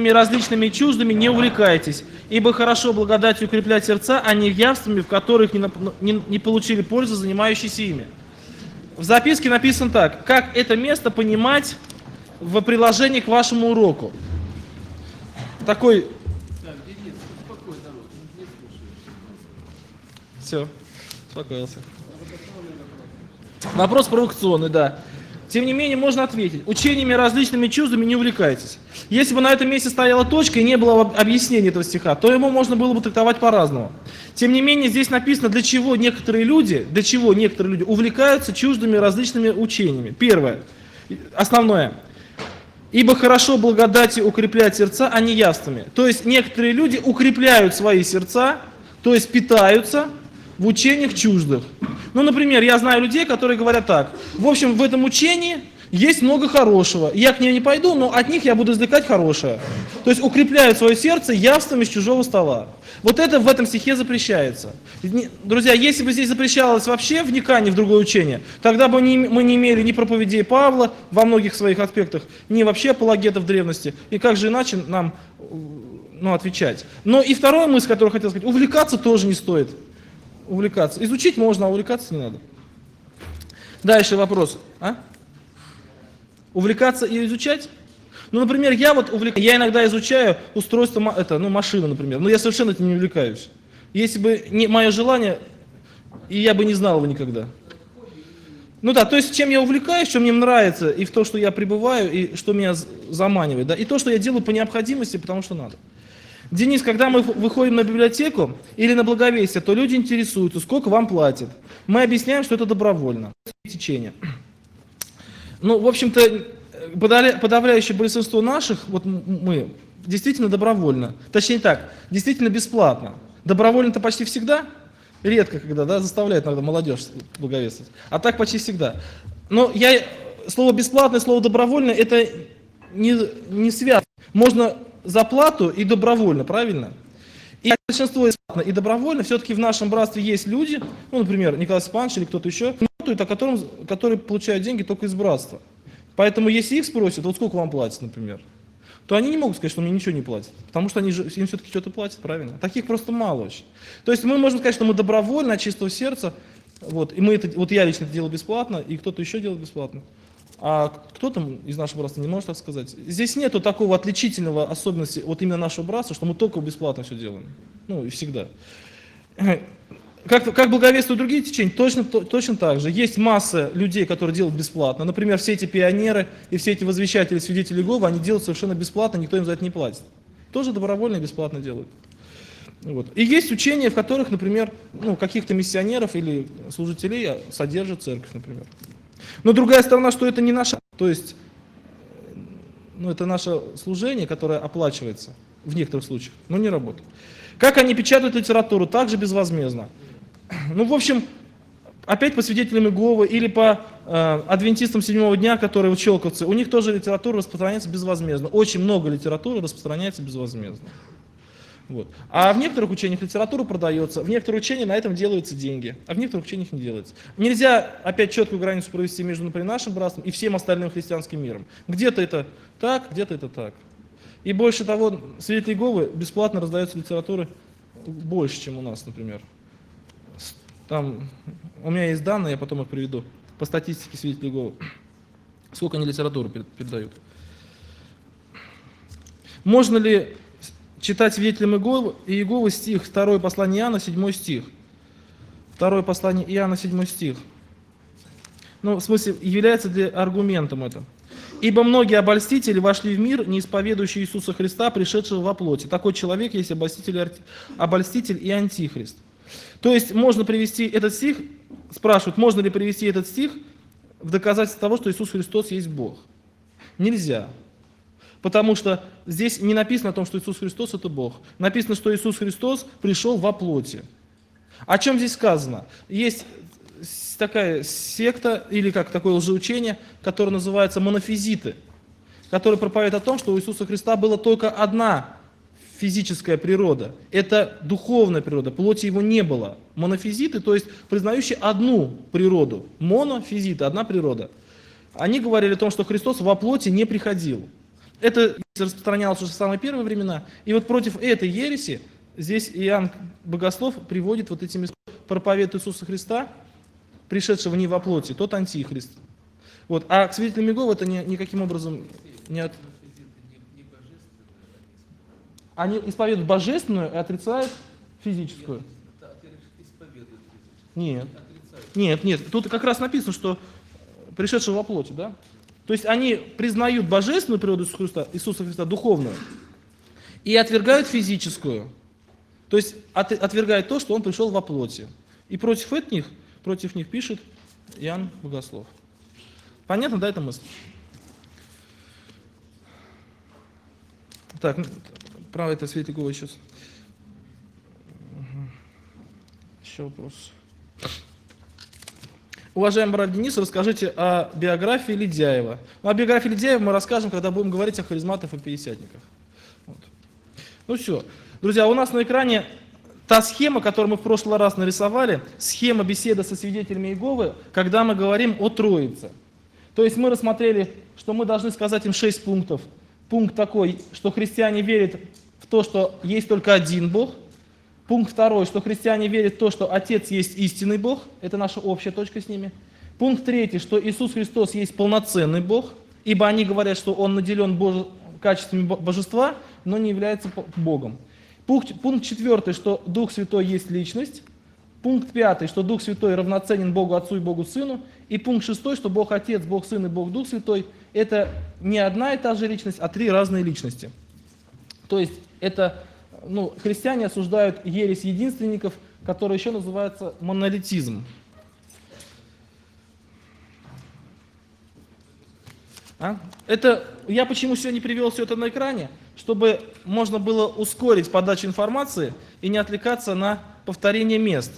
учениями различными и чуждыми не увлекайтесь, ибо хорошо благодатью укреплять сердца, а не явствами, в которых не получили пользы, занимающиеся ими. В записке написано так: как это место понимать в приложении к вашему уроку. Такой... Все, успокоился. Вопрос провокационный, да. Тем не менее, можно ответить. Учениями различными чувствами не увлекайтесь. Если бы на этом месте стояла точка и не было объяснения этого стиха, то его можно было бы трактовать по-разному. Тем не менее, здесь написано, для чего некоторые люди увлекаются чуждыми различными учениями. Первое, основное. Ибо хорошо благодатью укреплять сердца, а не явствами. То есть, некоторые люди укрепляют свои сердца, то есть питаются в учениях чуждых. Ну, например, я знаю людей, которые говорят так: в общем, в этом учении есть много хорошего. Я к ней не пойду, но от них я буду извлекать хорошее. То есть укрепляют свое сердце явствами с чужого стола. Вот это в этом стихе запрещается. Друзья, если бы здесь запрещалось вообще вникание в другое учение, тогда бы мы не имели ни проповедей Павла во многих своих аспектах, ни вообще апологетов древности. И как же иначе нам отвечать? Но и вторая мысль, которую хотел сказать: увлекаться тоже не стоит. Увлекаться. Изучить можно, а увлекаться не надо. Дальше вопрос. Увлекаться и изучать? Ну, например, я иногда изучаю устройство, машины, например, но я совершенно этим не увлекаюсь. Если бы не мое желание, и я бы не знал его никогда. Ну да, то есть чем я увлекаюсь, что мне нравится, и в то, что я пребываю, и что меня заманивает, да, и то, что я делаю по необходимости, потому что надо. Денис, когда мы выходим на библиотеку или на благовестие, то люди интересуются, сколько вам платят. Мы объясняем, что это добровольно. Течение. Ну, в общем-то, подавляющее большинство наших, вот мы, действительно добровольно. Точнее так, действительно бесплатно. Добровольно-то почти всегда, редко когда, да, заставляет иногда молодежь благовествовать. А так почти всегда. Но слово бесплатно, слово добровольно, это не связано. Можно за плату и добровольно, правильно? И большинство бесплатно и добровольно, все-таки в нашем братстве есть люди, ну, например, Николай Степанович или кто-то еще, которые получают деньги только из братства. Поэтому если их спросят, вот сколько вам платят, например, то они не могут сказать, что мне ничего не платят, потому что им все-таки что-то платят, правильно? Таких просто мало очень. То есть мы можем сказать, что мы добровольно, от чистого сердца, я лично это делал бесплатно, и кто-то еще делает бесплатно. А кто-то из нашего братства не может так сказать. Здесь нету такого отличительного особенности вот именно нашего братства, что мы только бесплатно все делаем. Ну и всегда. Как благовествуют другие течения, точно так же. Есть масса людей, которые делают бесплатно. Например, все эти пионеры и все эти возвещатели, свидетели Иеговы, они делают совершенно бесплатно, никто им за это не платит. Тоже добровольно и бесплатно делают. Вот. И есть учения, в которых, например, каких-то миссионеров или служителей содержит церковь, например. Но другая сторона, что это не наше, то есть, это наше служение, которое оплачивается в некоторых случаях, но не работает. Как они печатают литературу? Также безвозмездно. В общем, опять по свидетелям Иеговы или по адвентистам седьмого дня, которые щелковцы, у них тоже литература распространяется безвозмездно. Очень много литературы распространяется безвозмездно. Вот. А в некоторых учениях литература продается, в некоторых учениях на этом делаются деньги, а в некоторых учениях не делается. Нельзя опять четкую границу провести между, например, нашим братством и всем остальным христианским миром. Где-то это так, где-то это так. И больше того, свидетели Иеговы бесплатно раздается литературы больше, чем у нас, например. Там, у меня есть данные, я потом их приведу, по статистике свидетелей Иеговы. Сколько они литературы передают. Можно ли читать свидетелям Иеговы стих, 2 послание Иоанна, 7 стих. 2 послание Иоанна, 7 стих. В смысле, является аргументом это. «Ибо многие обольстители вошли в мир, не исповедующие Иисуса Христа, пришедшего во плоти. Такой человек есть обольститель и антихрист». То есть можно привести этот стих, спрашивают, можно ли привести этот стих в доказательство того, что Иисус Христос есть Бог. Нельзя. Потому что здесь не написано о том, что Иисус Христос это Бог. Написано, что Иисус Христос пришел во плоти. О чем здесь сказано? Есть такая секта, или как такое лжеучение, которое называется монофизиты, которое проповедует о том, что у Иисуса Христа была только одна физическая природа. Это духовная природа, плоти его не было. Монофизиты, то есть признающие одну природу. Монофизиты, одна природа. Они говорили о том, что Христос во плоти не приходил. Это распространялось уже в самые первые времена. И вот против этой ереси здесь Иоанн Богослов приводит вот этими проповедь Иисуса Христа, пришедшего не во плоти, тот антихрист. Вот. А к свидетелям Иеговы это никаким образом не от... Они исповедуют божественную и отрицают физическую. Нет. Нет. Тут как раз написано, что пришедшего во плоти, да? То есть они признают божественную природу Иисуса Христа, духовную, и отвергают физическую. То есть отвергают то, что он пришел во плоти. И против них пишет Иоанн Богослов. Понятно, да, эта мысль? Так, право это свидетель Иеговы сейчас. Еще вопрос. Уважаемый брат Денис, расскажите о биографии Ледяева. О биографии Ледяева мы расскажем, когда будем говорить о харизматах и пятидесятниках. Вот. Ну все. Друзья, у нас на экране та схема, которую мы в прошлый раз нарисовали, схема беседы со свидетелями Иеговы, когда мы говорим о Троице. То есть мы рассмотрели, что мы должны сказать им 6 пунктов. Пункт такой, что христиане верят в то, что есть только один Бог. Пункт второй, что христиане верят в то, что Отец есть истинный Бог. Это наша общая точка с ними. Пункт третий, что Иисус Христос есть полноценный Бог, ибо они говорят, что Он наделен качествами божества, но не является Богом. Пункт четвертый, что Дух Святой есть личность. Пункт пятый, что Дух Святой равноценен Богу Отцу и Богу Сыну. И пункт шестой, что Бог Отец, Бог Сын и Бог Дух Святой – это не одна и та же личность, а 3 разные личности. То есть это, христиане осуждают ересь единственников, которая еще называется монолитизм. Я почему сегодня привел все это на экране? Чтобы можно было ускорить подачу информации и не отвлекаться на повторение мест.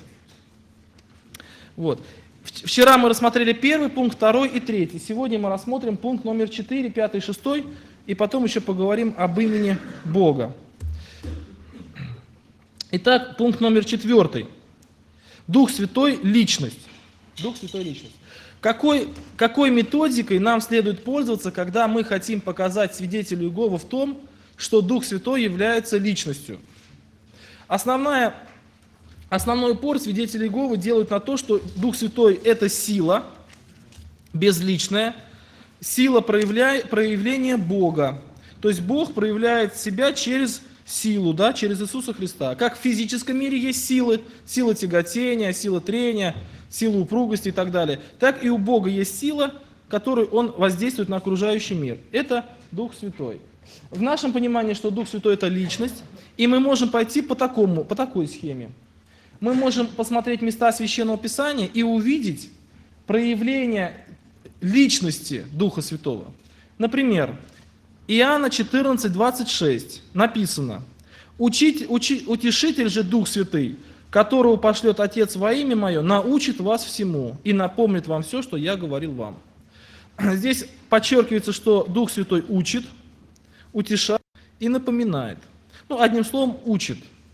Вот. Вчера мы рассмотрели первый пункт, второй и третий. Сегодня мы рассмотрим пункт номер 4, 5 и 6, и потом еще поговорим об имени Бога. Итак, пункт номер 4. Дух Святой – личность. Дух Святой – личность. Какой методикой нам следует пользоваться, когда мы хотим показать свидетелю Иеговы в том, что Дух Святой является личностью? Основной упор свидетели Иеговы делают на то, что Дух Святой – это сила безличная, сила проявления Бога. То есть Бог проявляет себя через силу, через Иисуса Христа. Как в физическом мире есть силы, сила тяготения, сила трения, сила упругости и так далее, так и у Бога есть сила, которой Он воздействует на окружающий мир. Это Дух Святой. В нашем понимании, что Дух Святой – это личность, и мы можем пойти по такой схеме. Мы можем посмотреть места Священного Писания и увидеть проявление личности Духа Святого. Например, Иоанна 14, 26 написано: «Утешитель же Дух Святый, которого пошлет Отец во имя Мое, научит вас всему и напомнит вам все, что я говорил вам». Здесь подчеркивается, что Дух Святой учит, утешает и напоминает. Одним словом, учит.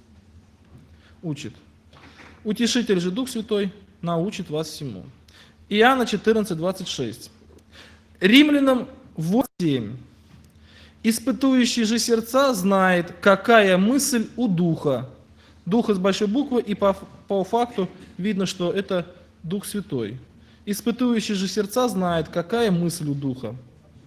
Утешитель же Дух Святой научит вас всему. Иоанна 14, 26. Римлянам 8. «Испытующий же сердца знает, какая мысль у Духа». Духа с большой буквы, и по факту видно, что это Дух Святой. «Испытующий же сердца знает, какая мысль у Духа».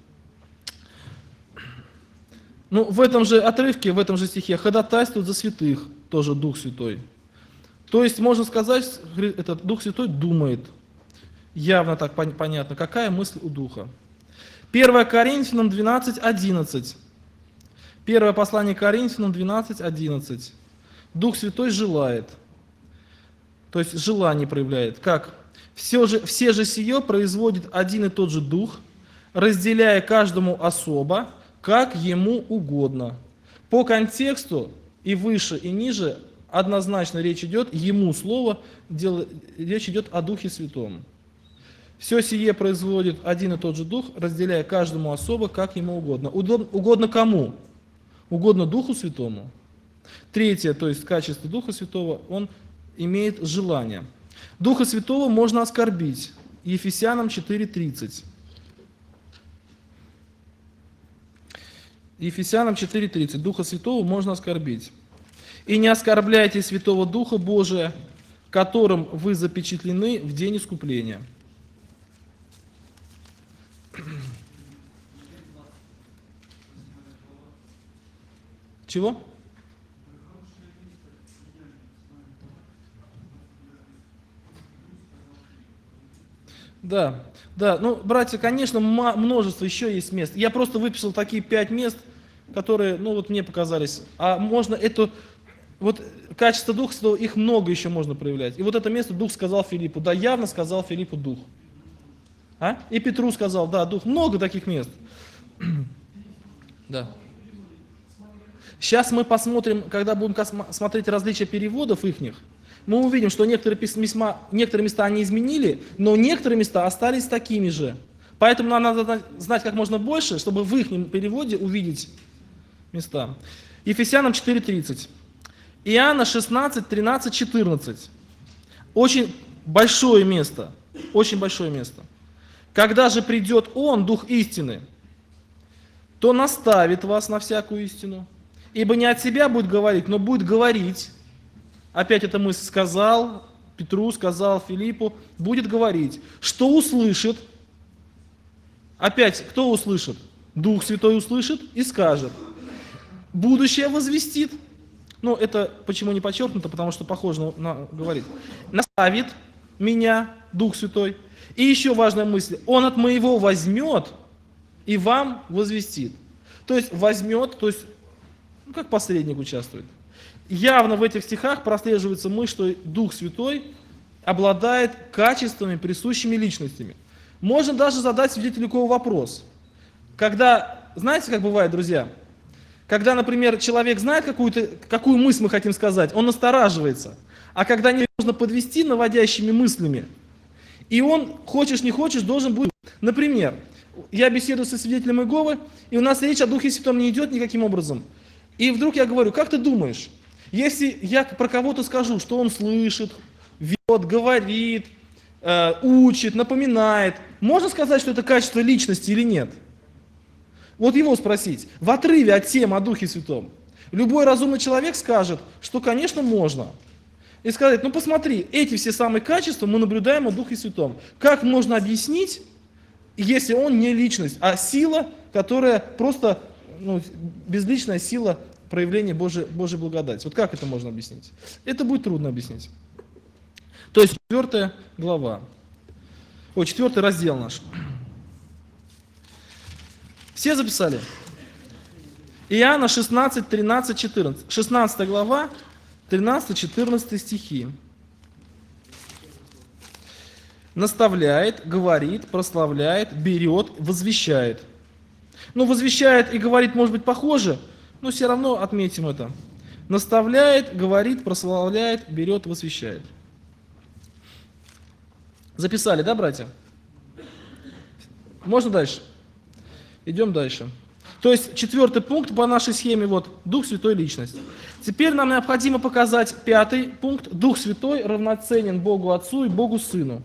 В этом же отрывке, в этом же стихе ходатайствует за святых тоже Дух Святой. То есть, можно сказать, этот Дух Святой думает. Явно так понятно, какая мысль у Духа. 1 Коринфянам 12, 11. Первое послание Коринфянам 12, 11. Дух Святой желает. То есть, желание проявляет. Как? Все же сие производит один и тот же Дух, разделяя каждому особо, как ему угодно. По контексту и выше, и ниже однозначно речь идет, ему слово, речь идет о Духе Святом. Все сие производит один и тот же Дух, разделяя каждому особо, как ему угодно. Угодно кому? Угодно Духу Святому. Третье, то есть качество Духа Святого, он имеет желание. Духа Святого можно оскорбить. Ефесянам 4:30. Ефесянам 4:30. Духа Святого можно оскорбить. И не оскорбляйте Святого Духа Божия, которым вы запечатлены в день искупления. Чего? Да, да, ну, братья, конечно, множество еще есть мест. Я просто выписал такие 5 мест, которые, ну, вот мне показались. А можно это, вот качество Духа Святого, их много еще можно проявлять. И вот это место Дух сказал Филиппу, да, явно сказал Филиппу Дух. А? И Петру сказал, да, Дух, много таких мест. Да. Сейчас мы посмотрим, когда будем смотреть различия переводов ихних, мы увидим, что некоторые места они изменили, но некоторые места остались такими же. Поэтому нам надо знать как можно больше, чтобы в их переводе увидеть места. Ефесянам 4:30. Иоанна 16, 13, 14. Очень большое место. Очень большое место. Когда же придет Он, Дух истины, то наставит вас на всякую истину. Ибо не от себя будет говорить, но будет говорить. Опять эта мысль сказал Петру, сказал Филиппу, будет говорить, что услышит. Опять, кто услышит? Дух Святой услышит и скажет. Будущее возвестит. Ну, это почему не подчеркнуто, потому что похоже на говорит. Наставит меня Дух Святой. И еще важная мысль. Он от моего возьмет и вам возвестит. То есть возьмет, то есть, ну, как посредник участвует. Явно в этих стихах прослеживается мысль, что Дух Святой обладает качествами, присущими личностями. Можно даже задать свидетелю вопрос. Когда, знаете, как бывает, друзья? Когда, например, человек знает какую мысль мы хотим сказать, он настораживается. А когда не можно подвести наводящими мыслями, и он, хочешь не хочешь, должен будет... Например, я беседую со свидетелем Иеговы, и у нас речь о Духе Святом не идет никаким образом. И вдруг я говорю, как ты думаешь, если я про кого-то скажу, что он слышит, ведет, говорит, учит, напоминает, можно сказать, что это качество личности или нет? Вот его спросить, в отрыве от темы о Духе Святом. Любой разумный человек скажет, что, конечно, можно. И сказать, ну посмотри, эти все самые качества мы наблюдаем о Духе Святом. Как можно объяснить, если он не личность, а сила, которая просто, ну, безличная сила проявления Божьей благодати. Вот как это можно объяснить? Это будет трудно объяснить. То есть 4 глава. 4 раздел наш. Все записали? Иоанна 16, 13, 14. 16 глава, 13-14 стихи. Наставляет, говорит, прославляет, берет, возвещает. Ну, возвещает и говорит, может быть, похоже, но все равно отметим это. Наставляет, говорит, прославляет, берет, возвещает. Записали, да, братья? Можно дальше? Идем дальше. То есть 4 пункт по нашей схеме, вот, Дух Святой Личность. Теперь нам необходимо показать 5 пункт. Дух Святой равноценен Богу Отцу и Богу Сыну.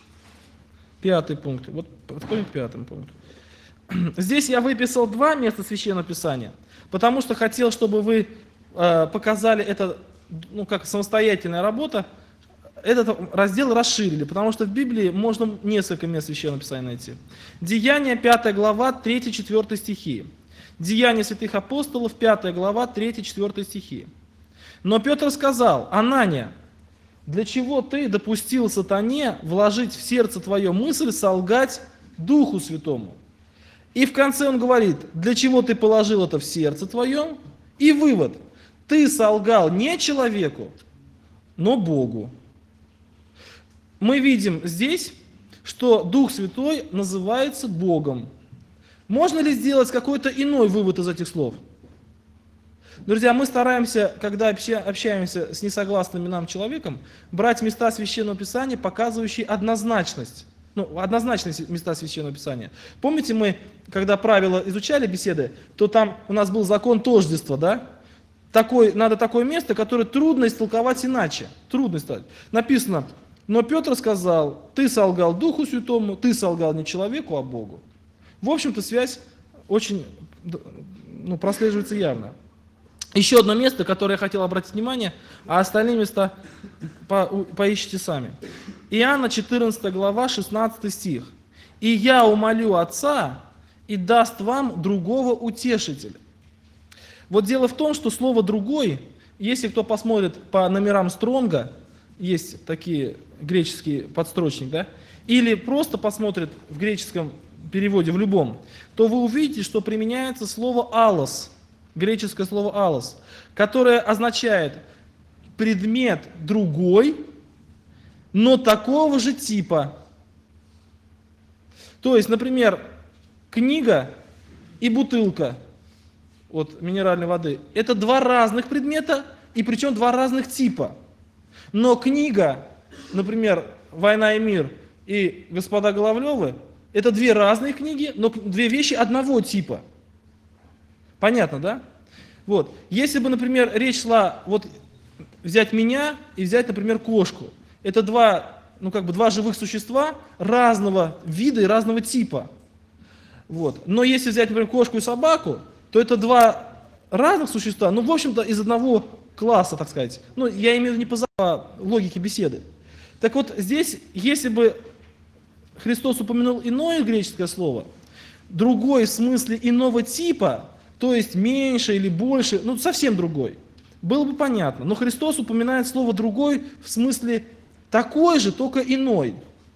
5 пункт. Вот подходим к 5 пункту. Здесь я выписал 2 места Священного Писания, потому что хотел, чтобы вы показали это, ну, как самостоятельная работа, этот раздел расширили, потому что в Библии можно несколько мест Священного Писания найти. Деяния, 5 глава, 3-4 стихи. Деяния святых апостолов, 5 глава, 3-4 стихи. Но Петр сказал: Анания, для чего ты допустил сатане вложить в сердце твое мысль солгать Духу Святому? И в конце он говорит: для чего ты положил это в сердце твоем? И вывод: ты солгал не человеку, но Богу. Мы видим здесь, что Дух Святой называется Богом. Можно ли сделать какой-то иной вывод из этих слов? Друзья, мы стараемся, когда общаемся с несогласным нам человеком, брать места Священного Писания, показывающие однозначность. Однозначные места Священного Писания. Помните, мы, когда правила изучали беседы, то там у нас был закон тождества, да? Надо такое место, которое трудно истолковать иначе. Трудно истолковать. Написано: но Петр сказал: ты солгал Духу Святому, ты солгал не человеку, а Богу. В общем-то, связь очень прослеживается явно. Еще одно место, которое я хотел обратить внимание, а остальные места поищите сами. Иоанна 14 глава, 16 стих. «И я умолю Отца, и даст вам другого утешителя». Вот дело в том, что слово «другой», если кто посмотрит по номерам Стронга, есть такие греческие подстрочник, да, или просто посмотрит в греческом переводе, в любом, то вы увидите, что применяется слово «алос», греческое слово «алос», которое означает предмет другой, но такого же типа. То есть, например, книга и бутылка от минеральной воды – это два разных предмета, и причем два разных типа. Но книга, например, «Война и мир» и «Господа Головлевы» – это две разные книги, но две вещи одного типа. Понятно, да? Вот. Если бы, например, речь шла, вот взять меня и взять, например, кошку. Это два живых существа разного вида и разного типа. Вот. Но если взять, например, кошку и собаку, то это два разных существа, в общем-то, из одного класса, так сказать. Я имею в виду не по логике беседы. Так вот, здесь, если бы Христос упомянул иное греческое слово, другой в смысле иного типа, то есть меньше или больше, совсем другой, было бы понятно. Но Христос упоминает слово «другой» в смысле такой же, только иной.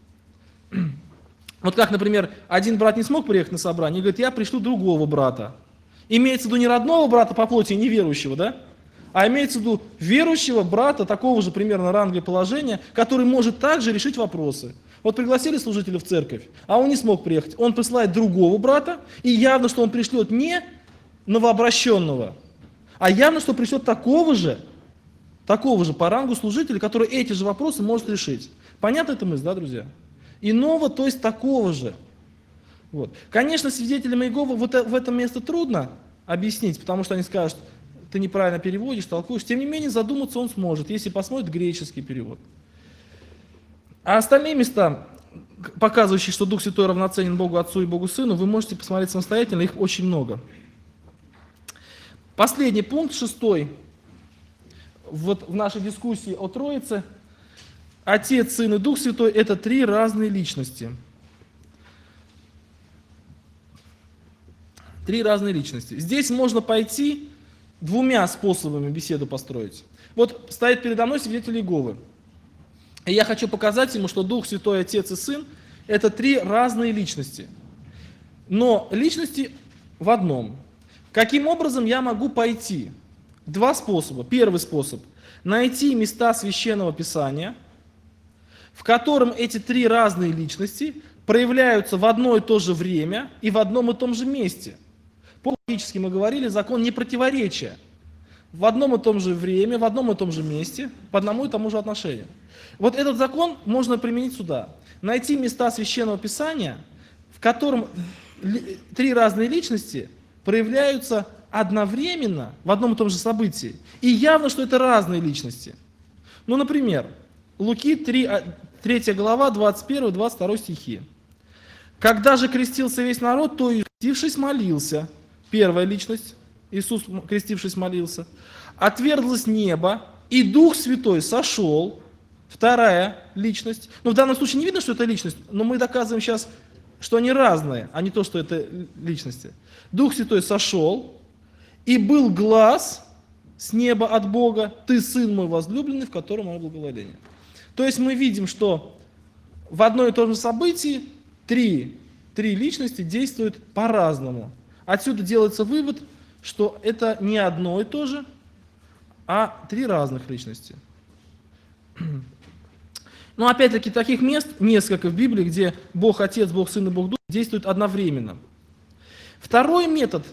Вот как, например, один брат не смог приехать на собрание и говорит: я пришлю другого брата. Имеется в виду не родного брата по плоти, неверующего, да? А имеется в виду верующего брата, такого же примерно ранга и положения, который может также решить вопросы. Вот пригласили служителя в церковь, а он не смог приехать. Он присылает другого брата, и явно, что он пришлет не новообращенного, а явно, что пришлет такого же по рангу служителя, который эти же вопросы может решить. Понятна эта мысль, да, друзья? Иного, то есть такого же. Вот. Конечно, свидетелям Иеговы в этом месте трудно объяснить, потому что они скажут: ты неправильно переводишь, толкуешь. Тем не менее, задуматься он сможет, если посмотрит греческий перевод. А остальные места, показывающие, что Дух Святой равноценен Богу Отцу и Богу Сыну, вы можете посмотреть самостоятельно, их очень много. Последний пункт, 6, в нашей дискуссии о Троице. Отец, Сын и Дух Святой – это три разные личности. Три разные личности. Здесь можно пойти двумя способами беседу построить. Вот стоит передо мной свидетель Иеговы. И я хочу показать ему, что Дух Святой, Отец и Сын – это три разные личности. Но личности в одном. Каким образом я могу пойти? Два способа. Первый способ – найти места Священного Писания, в котором эти три разные личности проявляются в одно и то же время и в одном и том же месте. Логически мы говорили, закон непротиворечия. В одном и том же время, в одном и том же месте, по одному и тому же отношению. Вот этот закон можно применить сюда. Найти места Священного Писания, в котором три разные личности проявляются одновременно в одном и том же событии. И явно, что это разные личности. Например, Луки 3 глава, 21-22 стихи. «Когда же крестился весь народ, то и крестившись молился». Первая личность, Иисус, крестившись, молился. «Отверзлось небо, и Дух Святой сошел». Вторая личность. В данном случае не видно, что это личность, но мы доказываем сейчас, что они разные, а не то, что это личности. Дух Святой сошел, и был глас с неба от Бога: «Ты Сын мой возлюбленный, в котором мое благоволение». То есть мы видим, что в одно и то же событии три личности действуют по-разному. Отсюда делается вывод, что это не одно и то же, а три разных личности. Но опять-таки таких мест несколько в Библии, где Бог Отец, Бог Сын и Бог Дух действуют одновременно. Второй метод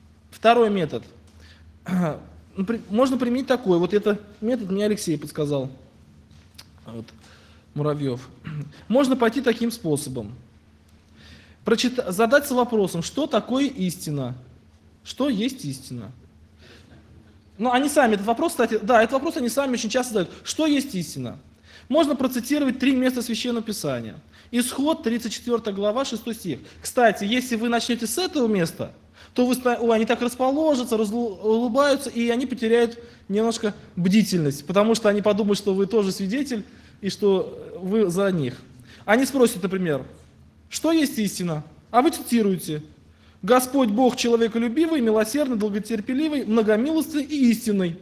можно применить такой. Вот этот метод мне Алексей подсказал, Муравьев. Можно пойти таким способом. Задаться вопросом, что такое истина? Что есть истина? Они сами, этот вопрос, кстати, этот вопрос они сами очень часто задают. Что есть истина? Можно процитировать три места Священного Писания. Исход, 34 глава, 6 стих. Кстати, если вы начнете с этого места, то они так расположатся, улыбаются, и они потеряют немножко бдительность, потому что они подумают, что вы тоже свидетель, и что вы за них. Они спросят, например, что есть истина? А вы цитируете: Господь Бог человеколюбивый, милосердный, долготерпеливый, многомилостный и истинный.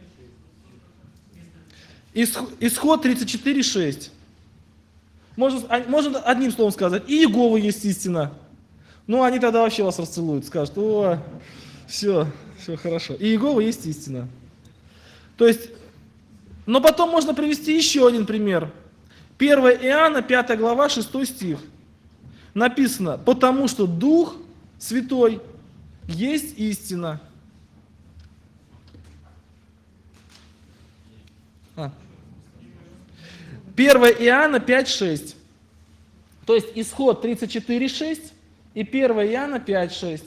Исход 34:6. Можно одним словом сказать: и Иегова есть истина. Ну, они тогда вообще вас расцелуют, скажут: о, все хорошо. И Иегова есть истина. То есть, но потом можно привести еще один пример. 1 Иоанна, 5 глава, 6 стих. Написано: потому что Дух Святой есть истина. 1 Иоанна 5:6. То есть исход 34:6 и 1 Иоанна 5:6.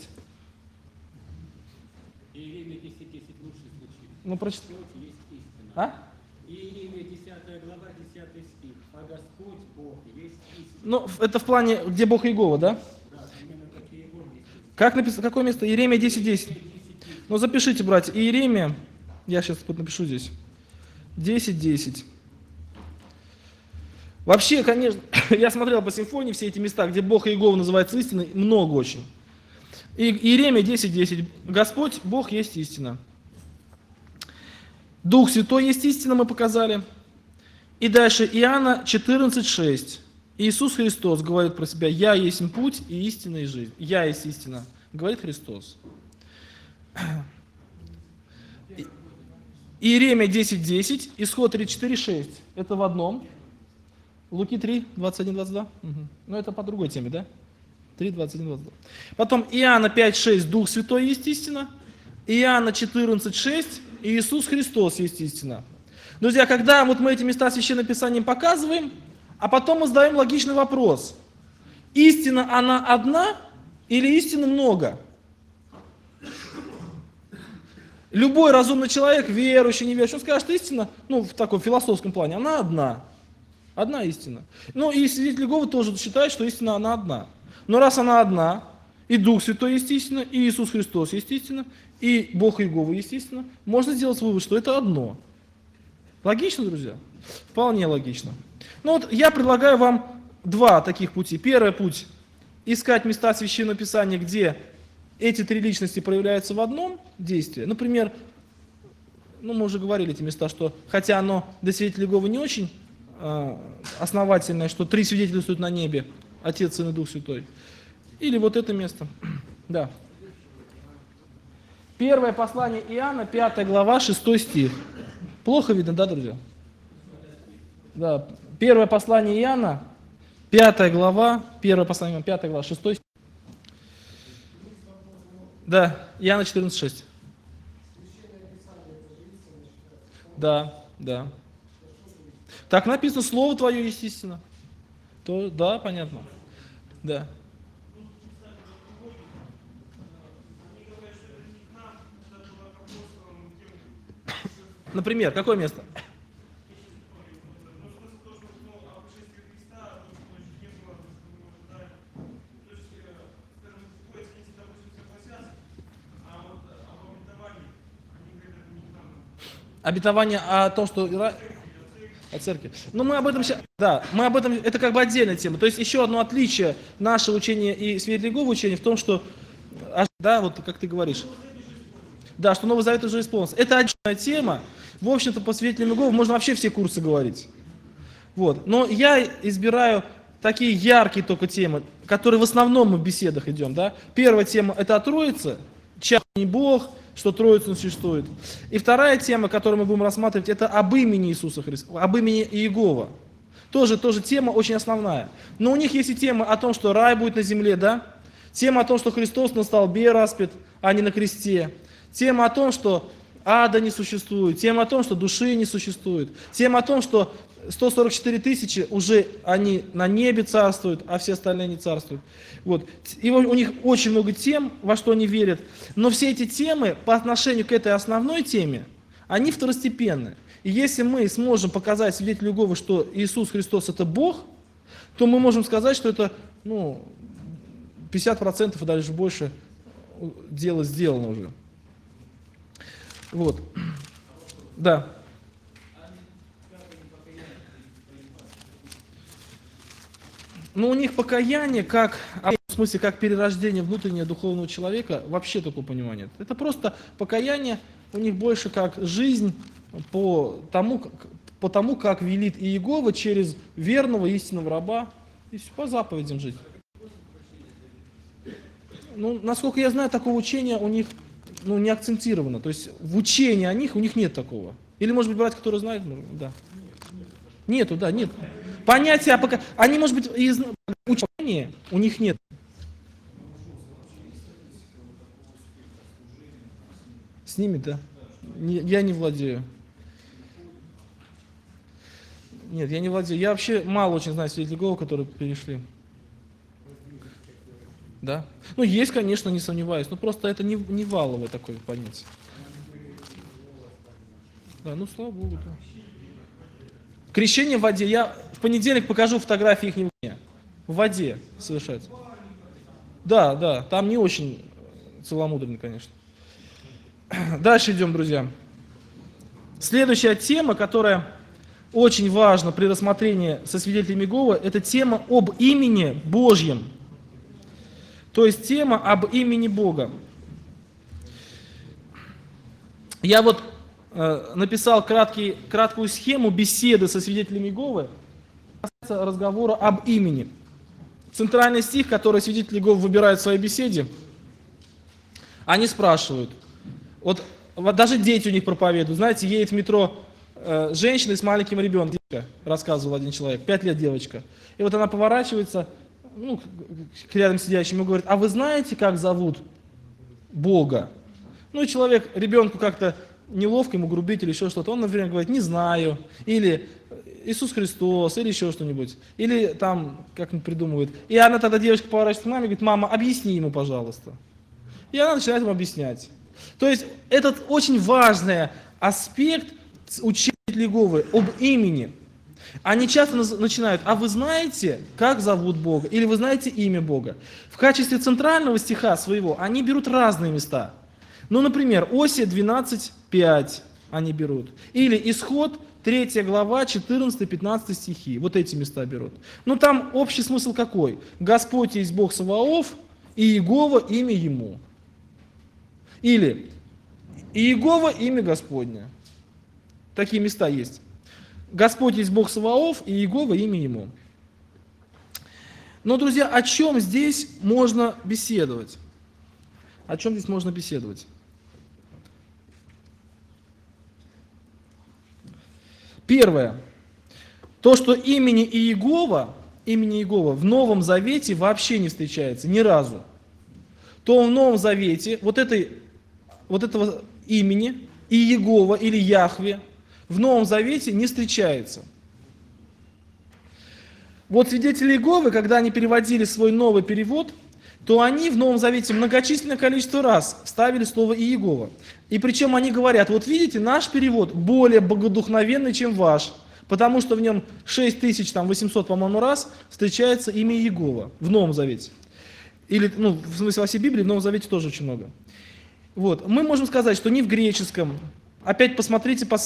Иеремия 10:10 лучше звучит. Ну, прочитай. Господь есть истина. А? Иеремия 10 глава, 10 стих. А Господь Бог есть истина. Ну, это в плане, где Бог Иегова, да? Да, именно как Иегова есть истина. Как написано, какое место? Иеремия 10:10. Ну, запишите, братья. Иеремия, я сейчас напишу здесь. 10:10. Вообще, конечно, я смотрел по симфонии все эти места, где Бог Иегова называется истиной, много очень. И Иеремия 10:10. Господь, Бог есть истина. Дух Святой есть истина, мы показали. И дальше Иоанна 14:6. Иисус Христос говорит про себя: «Я есть путь и истина и жизнь». «Я есть истина», говорит Христос. Иеремия 10:10, Исход 34:6. Это в одном. Луки 3, 21, 22. Угу. Ну, это по другой теме, да? 3, 21, 22. Потом Иоанна 5:6, Дух Святой есть истина. Иоанна 14:6, Иисус Христос есть истина. Друзья, когда вот мы эти места Священного Писания показываем, а потом мы задаем логичный вопрос: истина, она одна или истины много? Любой разумный человек, верующий, неверующий, он скажет, что истина, ну, в таком философском плане, она одна. Одна истина. Ну, и свидетель Иеговы тоже считает, что истина, она одна. Но раз она одна, и Дух Святой есть истина, и Иисус Христос есть истина, и Бог Иеговы есть истина, можно сделать вывод, что это одно. Логично, друзья? Вполне логично. Ну вот я предлагаю вам два таких пути. Первый путь – искать места Священного Писания, где эти три личности проявляются в одном действии. Например, ну мы уже говорили эти места, что хотя оно для свидетеля Иеговы не очень основательное, что три свидетельствуют на небе, Отец, Сын и Дух Святой. Или вот это место. Да. Первое послание Иоанна, 5 глава, 6 стих. Плохо видно, да, друзья? Да. Первое послание Иоанна, 5 глава, 5 глава, 6 стих. Да, Иоанна 14:6. Да, да. Так написано: Слово Твое есть истина. То, да, понятно. Да. Например, какое место? Обетование о том, что... О церкви. Но мы об этом сейчас... Да, мы об этом... Это как бы отдельная тема. То есть еще одно отличие нашего учения и свидетеля Иеговы учения в том, что... Да, вот как ты говоришь. Да, что Новый Завет уже исполнился. Это отдельная тема. В общем-то, по свидетелям Иеговы можно вообще все курсы говорить. Вот. Но я избираю такие яркие только темы, которые в основном мы в беседах идем. Да? Первая тема – это о Троице. Чах не Бог, что Троица существует. И вторая тема, которую мы будем рассматривать, это об имени Иисуса Христа, об имени Иегова. Тоже тема очень основная. Но у них есть и тема о том, что рай будет на земле, да? Тема о том, что Христос на столбе распят, а не на кресте. Тема о том, что ада не существует. Тема о том, что души не существует. Тема о том, что 144 тысячи уже они на небе царствуют, а все остальные не царствуют. Вот. И у них очень много тем, во что они верят. Но все эти темы по отношению к этой основной теме, они второстепенны. И если мы сможем показать свидетелю Иеговы, что Иисус Христос это Бог, то мы можем сказать, что это 50% и даже больше дело сделано уже. Вот. Да. Ну, у них покаяние, как, в смысле, как перерождение внутреннего духовного человека, вообще такого понимания нет. Это просто покаяние, у них больше как жизнь по тому, как велит Иегова через верного истинного раба, и все, по заповедям жить. Ну, насколько я знаю, такого учения у них не акцентировано. То есть в учении о них у них нет такого. Или, может быть, братья, которые знают, да. Нету, да, нет. Понятия, они, может быть, из учения у них нет. С ними, да. Я не владею. Нет, я не владею. Я вообще мало очень знаю свидетелей Иеговы, которые перешли. Да? Ну, есть, конечно, не сомневаюсь, но просто это не валовое такое понятие. Да, ну, слава Богу, да. Крещение в воде. Я в понедельник покажу фотографии их в воде совершается. Да, да, там не очень целомудренно, конечно. Дальше идем, друзья. Следующая тема, которая очень важна при рассмотрении со свидетелями Иеговы, это тема об имени Божьем. То есть тема об имени Бога. Я вот написал краткую схему беседы со свидетелями Иеговы, касается разговора об имени. Центральный стих, который свидетели Иеговы выбирают в своей беседе, они спрашивают, вот даже дети у них проповедуют, знаете, едет в метро женщина с маленьким ребенком, рассказывал один человек, 5 лет девочка, и вот она поворачивается, к рядом сидящему и говорит, а вы знаете, как зовут Бога? Ну и человек, ребенку как-то неловко ему грубить или еще что-то, он, например, говорит, не знаю, или Иисус Христос, или еще что-нибудь, или там, как-нибудь придумывает. И она тогда, девочка, поворачивается к маме и говорит, мама, объясни ему, пожалуйста. И она начинает ему объяснять. То есть, этот очень важный аспект учения Иеговы об имени. Они часто начинают, а вы знаете, как зовут Бога, или вы знаете имя Бога. В качестве центрального стиха своего они берут разные места. Ну, например, Осия 12:5 они берут. Или Исход 3 глава, 14-15 стихи. Вот эти места берут. Но там общий смысл какой? Господь есть Бог Саваоф, и Иегова имя Ему. Или Иегова имя Господне. Такие места есть. Господь есть Бог Саваоф, и Иегова имя Ему. Но, друзья, о чем здесь можно беседовать? О чем здесь можно беседовать? Первое. То, что имени Иегова в Новом Завете вообще не встречается ни разу. То в Новом Завете вот этого имени Иегова или Яхве в Новом Завете не встречается. Вот свидетели Иеговы, когда они переводили свой новый перевод, то они в Новом Завете многочисленное количество раз вставили слово Иегова. И причем они говорят, вот видите, наш перевод более богодухновенный, чем ваш, потому что в нем 6800, по-моему, раз встречается имя Иегова в Новом Завете. Или, в смысле, во всей Библии, в Новом Завете тоже очень много. Вот. Мы можем сказать, что ни в греческом, опять посмотрите по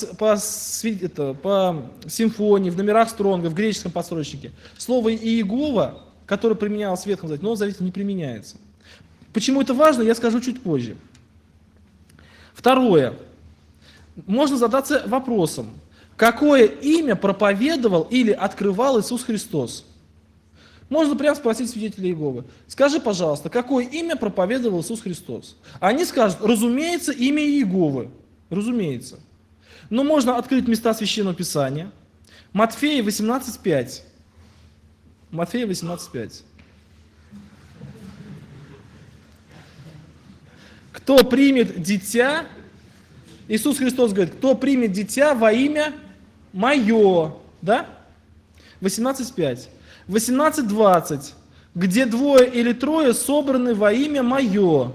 симфонии, в номерах Стронга, в греческом подстрочнике, слово Иегова, которое применялось в Ветхом Завете, в Новом Завете не применяется. Почему это важно, я скажу чуть позже. Второе. Можно задаться вопросом, какое имя проповедовал или открывал Иисус Христос? Можно прямо спросить свидетелей Иеговы. Скажи, пожалуйста, какое имя проповедовал Иисус Христос? Они скажут, разумеется, имя Иеговы. Разумеется. Но можно открыть места Священного Писания. Матфея 18:5. Матфея 18:5. Кто примет дитя, Иисус Христос говорит, кто примет дитя во имя Мое, да? 18:5. 18:20. Где 2 или 3 собраны во имя Мое.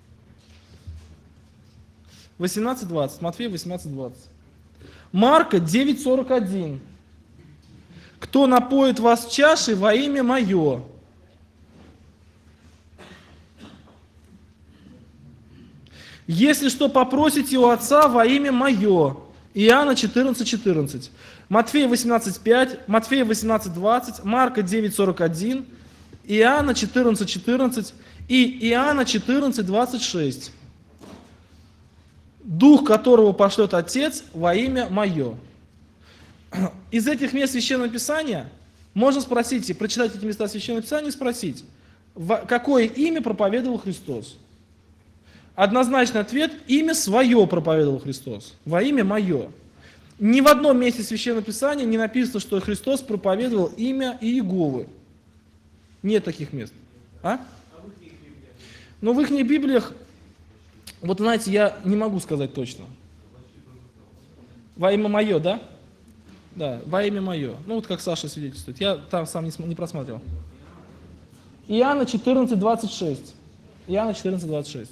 18:20. Матфея 18:20. Марка 9:41. Кто напоит вас чашей во имя Мое. Если что попросите у Отца во имя Мое. Иоанна 14:14. Матфея 18:5, Матфея 18:20, Марка 9:41, Иоанна 14:14 и Иоанна 14:26. Дух, которого пошлет Отец во имя Мое. Из этих мест Священного Писания можно спросить, и прочитать эти места Священного Писания и спросить, какое имя проповедовал Христос? Однозначный ответ – имя свое проповедовал Христос, во имя мое. Ни в одном месте Священного Писания не написано, что Христос проповедовал имя Иеговы. Нет таких мест. А? Но в их Библиях, вот знаете, я не могу сказать точно. Во имя мое, да? Да, во имя мое. Ну вот как Саша свидетельствует. Я там сам не просматривал. Иоанна 14:26. Иоанна 14:26.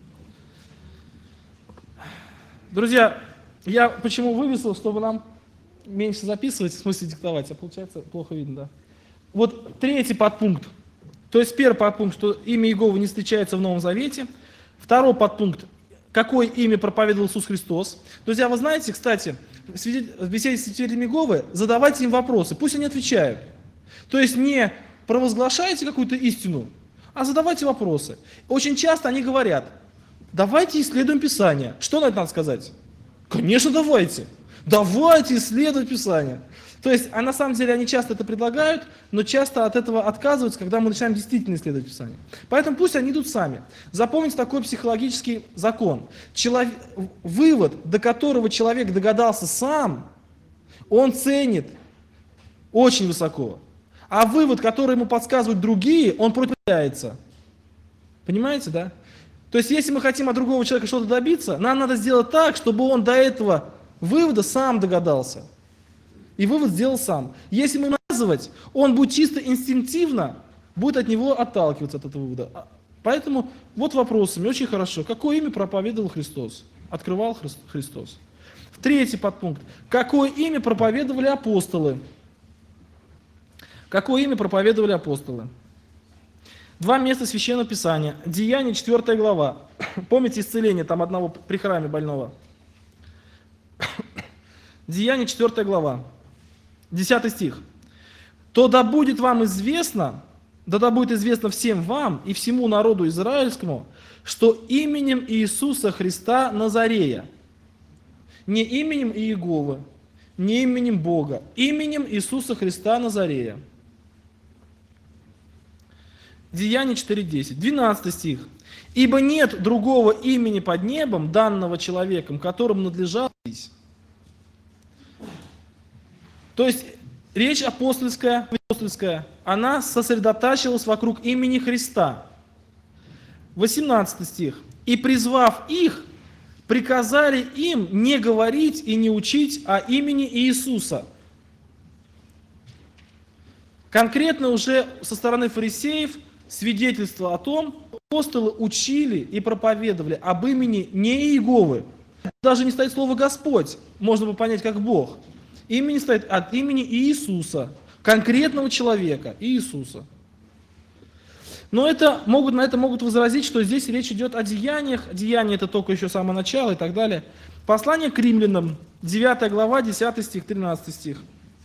Друзья, я почему вывесил, чтобы нам меньше записывать, в смысле диктовать, а получается плохо видно, да. Вот третий подпункт. То есть первый подпункт, что имя Иеговы не встречается в Новом Завете. Второй подпункт, какое имя проповедовал Иисус Христос. Друзья, вы знаете, кстати, в беседе с свидетелями Иеговы задавайте им вопросы, пусть они отвечают. То есть не провозглашайте какую-то истину, а задавайте вопросы. Очень часто они говорят: давайте исследуем Писание. Что на это надо сказать? Конечно, давайте. Давайте исследовать Писание. То есть, а на самом деле они часто это предлагают, но часто от этого отказываются, когда мы начинаем действительно исследовать Писание. Поэтому пусть они идут сами. Запомните такой психологический закон. Вывод, до которого человек догадался сам, он ценит очень высоко. А вывод, который ему подсказывают другие, он противляется. Понимаете, да? То есть, если мы хотим от другого человека что-то добиться, нам надо сделать так, чтобы он до этого вывода сам догадался. И вывод сделал сам. Если мы наказывать, он будет чисто инстинктивно, будет от него отталкиваться от этого вывода. Поэтому вот вопросами, очень хорошо. Какое имя проповедовал Христос? Открывал Христос. Третий подпункт. Какое имя проповедовали апостолы? Какое имя проповедовали апостолы? Два места Священного Писания. Деяния, 4 глава. Помните исцеление там одного при храме больного? Деяния, 4 глава. 10 стих. «То да будет вам известно, да будет известно всем вам и всему народу израильскому, что именем Иисуса Христа Назарея». Не именем Иеговы, не именем Бога, именем Иисуса Христа Назарея. Деяния 4:10. 12 стих. «Ибо нет другого имени под небом, данного человеком, которому надлежало быть». То есть речь апостольская, она сосредотачивалась вокруг имени Христа. 18 стих. «И призвав их, приказали им не говорить и не учить о имени Иисуса». Конкретно уже со стороны фарисеев свидетельство о том, что апостолы учили и проповедовали об имени не Иеговы. Даже не стоит слово «Господь», можно бы понять как Бог. Имени стоит от имени Иисуса, конкретного человека, Иисуса. Но на это могут возразить, что здесь речь идет о деяниях. Деяния это только еще самое начало и так далее. Послание к римлянам, 9 глава, 10 стих, 13 стих.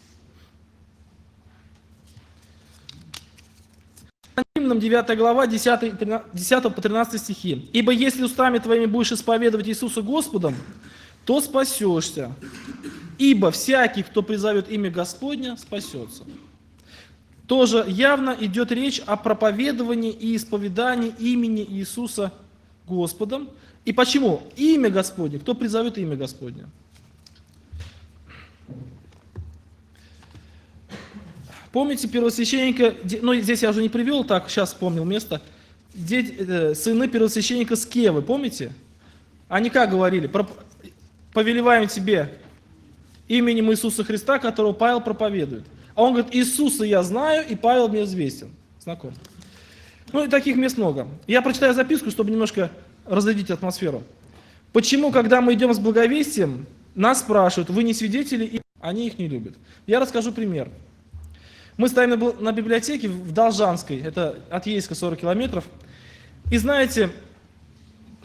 Римлянам 9 глава, 10 по 13 стихи. «Ибо если устами твоими будешь исповедовать Иисуса Господом, то спасешься. Ибо всякий, кто призовет имя Господня, спасется». Тоже явно идет речь о проповедовании и исповедании имени Иисуса Господом. И почему? Имя Господне. Кто призовет имя Господне? Помните первосвященника, ну здесь я уже не привел, так, сейчас вспомнил место, сыны первосвященника Скевы, помните? Они как говорили? «Повелеваем тебе именем Иисуса Христа, которого Павел проповедует». А он говорит: «Иисуса я знаю, и Павел мне известен». Знаком. Ну и таких мест много. Я прочитаю записку, чтобы немножко разрядить атмосферу. Почему, когда мы идем с благовестием, нас спрашивают: вы не свидетели, и они их не любят? Я расскажу пример. Мы стоим на библиотеке в Должанской, это от Ейска 40 километров. И знаете,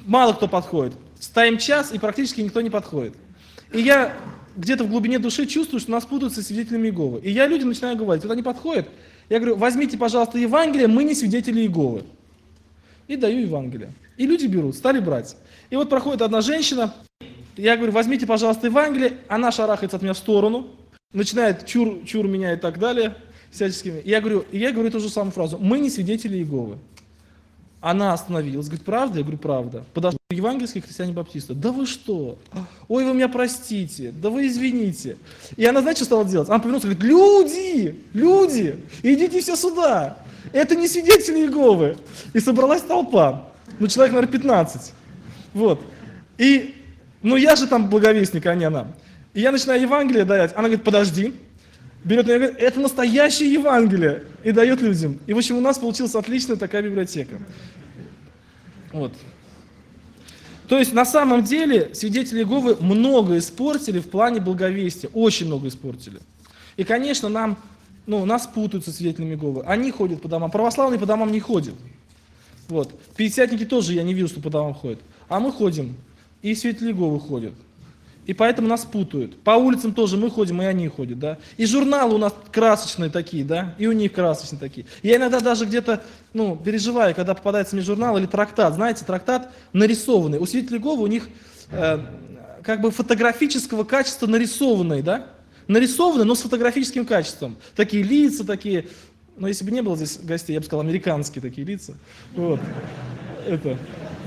мало кто подходит. Ставим час, и практически никто не подходит. И я где-то в глубине души чувствую, что нас путают со свидетелями Иеговы. И я людям начинаю говорить, вот они подходят, я говорю, возьмите, пожалуйста, Евангелие, мы не свидетели Иеговы. И даю Евангелие. И люди берут, стали брать. И вот проходит одна женщина, я говорю, возьмите, пожалуйста, Евангелие, она шарахается от меня в сторону, начинает чур меня и так далее, всяческими. И я говорю ту же самую фразу, мы не свидетели Иеговы. Она остановилась, говорит, правда? Я говорю, правда. Подошли евангельские христиане-баптисты. Да вы что? Ой, вы меня простите, да вы извините. И она, знаете, что стала делать? Она повернулась и говорит, люди, идите все сюда. Это не свидетели Иеговы. И собралась толпа. Ну, человек, наверное, 15. Вот. И, ну, я же там благовестник, а не она. И я начинаю Евангелие давать. Она говорит, подожди. Берет меня и говорит, это настоящее Евангелие. И дает людям. И, в общем, у нас получилась отличная такая библиотека. Вот. То есть, на самом деле, свидетели Иеговы много испортили в плане благовестия. Очень много испортили. И, конечно, нас путают со свидетелями Иеговы. Они ходят по домам. Православные по домам не ходят. Вот. Пятидесятники тоже я не вижу, что по домам ходят. А мы ходим. И свидетели Иеговы ходят. И поэтому нас путают. По улицам тоже мы ходим, и они ходят, да. И журналы у нас красочные такие, да, и у них красочные такие. Я иногда даже где-то, переживаю, когда попадается мне журнал или трактат. Знаете, трактат нарисованный. У свидетелей Иеговы у них как бы фотографического качества нарисованный, да. Нарисованный, но с фотографическим качеством. Такие лица, такие, если бы не было здесь гостей, я бы сказал, американские такие лица. Вот. Это...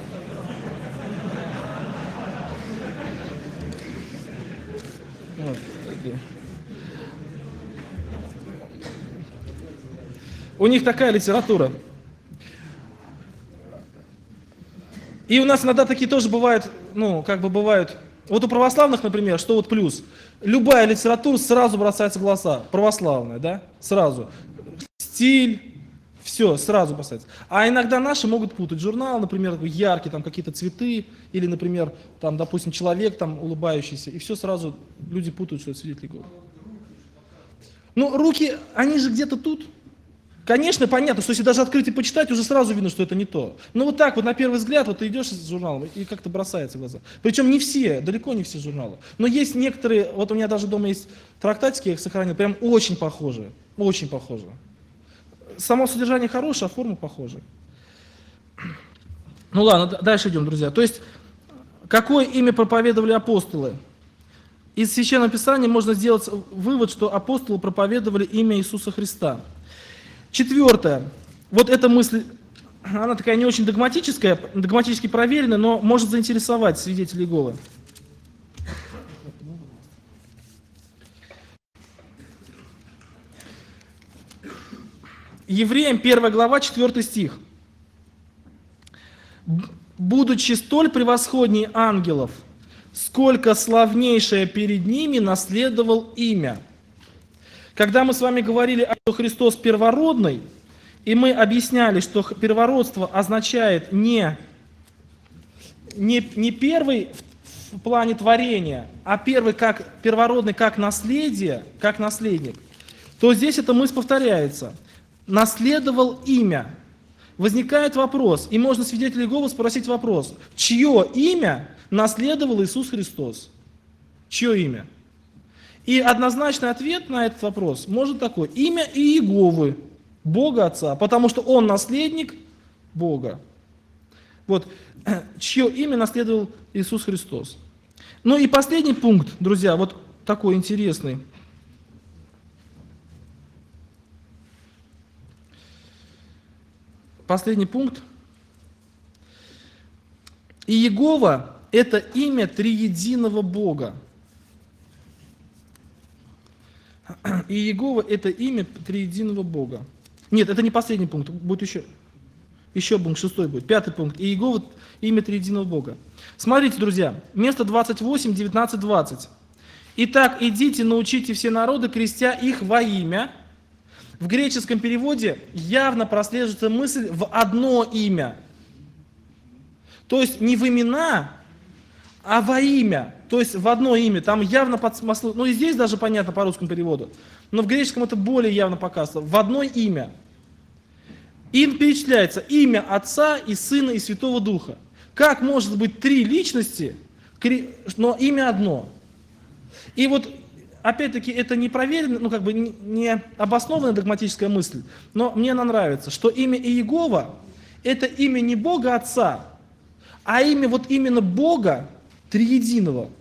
У них такая литература. И у нас иногда такие тоже бывают, бывают. Вот у православных, например, что вот плюс. Любая литература сразу бросается в глаза. Православная, да? Сразу. Стиль, все, сразу бросается. А иногда наши могут путать. Журнал, например, яркий, там какие-то цветы, или, например, там, допустим, человек там улыбающийся, и все сразу люди путают, что это свидетель Иеговы. Руки, они же где-то тут. Конечно, понятно, что если даже открыть и почитать, уже сразу видно, что это не то. Но вот так вот, на первый взгляд, вот ты идешь с журналом, и как-то бросается в глаза. Причем не все, далеко не все журналы. Но есть некоторые, вот у меня даже дома есть трактатики, я их сохранил, прям очень похожие. Очень похожие. Само содержание хорошее, а форма похожа. Ладно, дальше идем, друзья. То есть, какое имя проповедовали апостолы? Из Священного Писания можно сделать вывод, что апостолы проповедовали имя Иисуса Христа. Четвертое. Вот эта мысль, она такая не очень догматическая, догматически проверенная, но может заинтересовать свидетелей Иеговы. Евреям 1 глава, 4 стих. «Будучи столь превосходней ангелов, сколько славнейшее перед ними наследовал имя». Когда мы с вами говорили, что Христос первородный, и мы объясняли, что первородство означает не первый в плане творения, а первый как первородный как наследие, как наследник, то здесь эта мысль повторяется. Наследовал имя. Возникает вопрос, и можно свидетелей Иеговы спросить вопрос, чье имя наследовал Иисус Христос? Чье имя? И однозначный ответ на этот вопрос может такой: имя Иеговы, Бога Отца, потому что Он наследник Бога. Вот, чье имя наследовал Иисус Христос. И последний пункт, друзья, вот такой интересный. Последний пункт. Иегова – это имя триединого Бога. Иегова – это имя триединого Бога. Нет, это не последний пункт, будет еще пункт, 6 будет, 5 пункт. Иегова – имя триединого Бога. Смотрите, друзья, место 28, 19, 20. «Итак, идите, научите все народы, крестя их во имя». В греческом переводе явно прослеживается мысль в одно имя. То есть не в имена, а во имя. То есть в одно имя. Там явно под смыслом, и здесь даже понятно по русскому переводу. Но в греческом это более явно показано. В одно имя. И перечисляется имя Отца и Сына и Святого Духа. Как может быть три личности, но имя одно? И вот, опять-таки, это не проверенная, ну как бы не обоснованная догматическая мысль, но мне она нравится, что имя Иегова – это имя не Бога Отца, а имя вот именно Бога Триединого.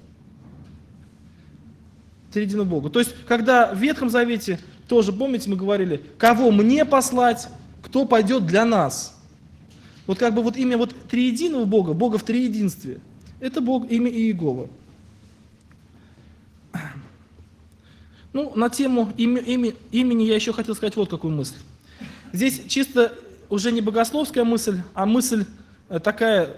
Триединого Бога. То есть, когда в Ветхом Завете, тоже, помните, мы говорили, кого мне послать, кто пойдет для нас. Вот как бы вот имя вот Триединого Бога, Бога в триединстве, это Бог, имя Иегова. Ну, на тему имени я еще хотел сказать вот какую мысль. Здесь чисто уже не богословская мысль, а мысль такая,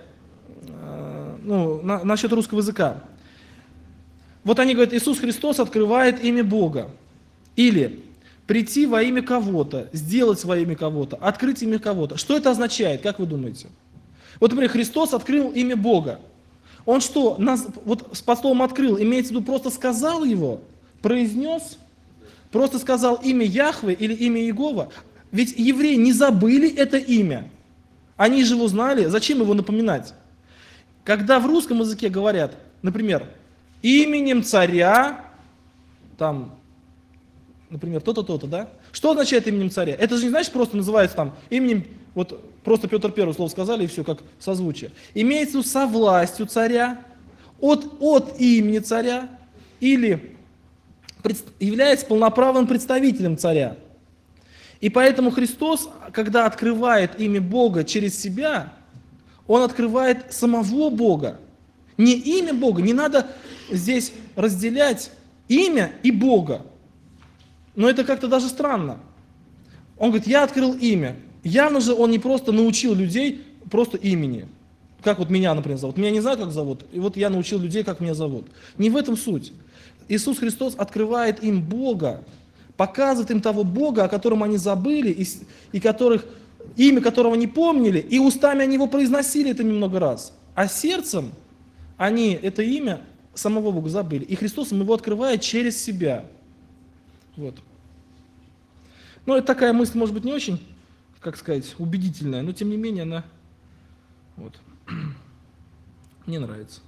насчет русского языка. Вот они говорят, Иисус Христос открывает имя Бога. Или прийти во имя кого-то, сделать во имя кого-то, открыть имя кого-то. Что это означает, как вы думаете? Вот, например, Христос открыл имя Бога. Он что, вот под словом «открыл», имеется в виду, просто сказал его, произнес, просто сказал имя Яхве или имя Иегова? Ведь евреи не забыли это имя. Они же его знали, зачем его напоминать? Когда в русском языке говорят, например, именем царя, там, например, то-то, то-то, да? Что означает именем царя? Это же не значит, просто называется там именем, вот просто Петр Первый слово сказали, и все, как созвучие. Имеется в виду со властью царя, от имени царя, или является полноправным представителем царя. И поэтому Христос, когда открывает имя Бога через себя, Он открывает самого Бога. Не имя Бога, не надо здесь разделять имя и Бога. Но это как-то даже странно. Он говорит, я открыл имя. Явно же он не просто научил людей просто имени. Как вот меня, например, зовут. Меня не знают, как зовут. И вот я научил людей, как меня зовут. Не в этом суть. Иисус Христос открывает им Бога, показывает им того Бога, о котором они забыли, и имя которого не помнили, и устами они его произносили это немного раз. А сердцем они это имя самого Бога забыли. И Христос им его открывает через себя. Вот. Ну, это такая мысль, может быть, не очень, как сказать, убедительная, но тем не менее она вот, мне нравится.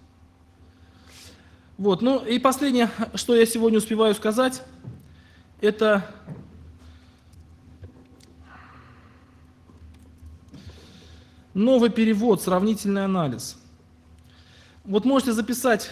Вот, ну и последнее, что я сегодня успеваю сказать, это новый перевод, сравнительный анализ. Вот можете записать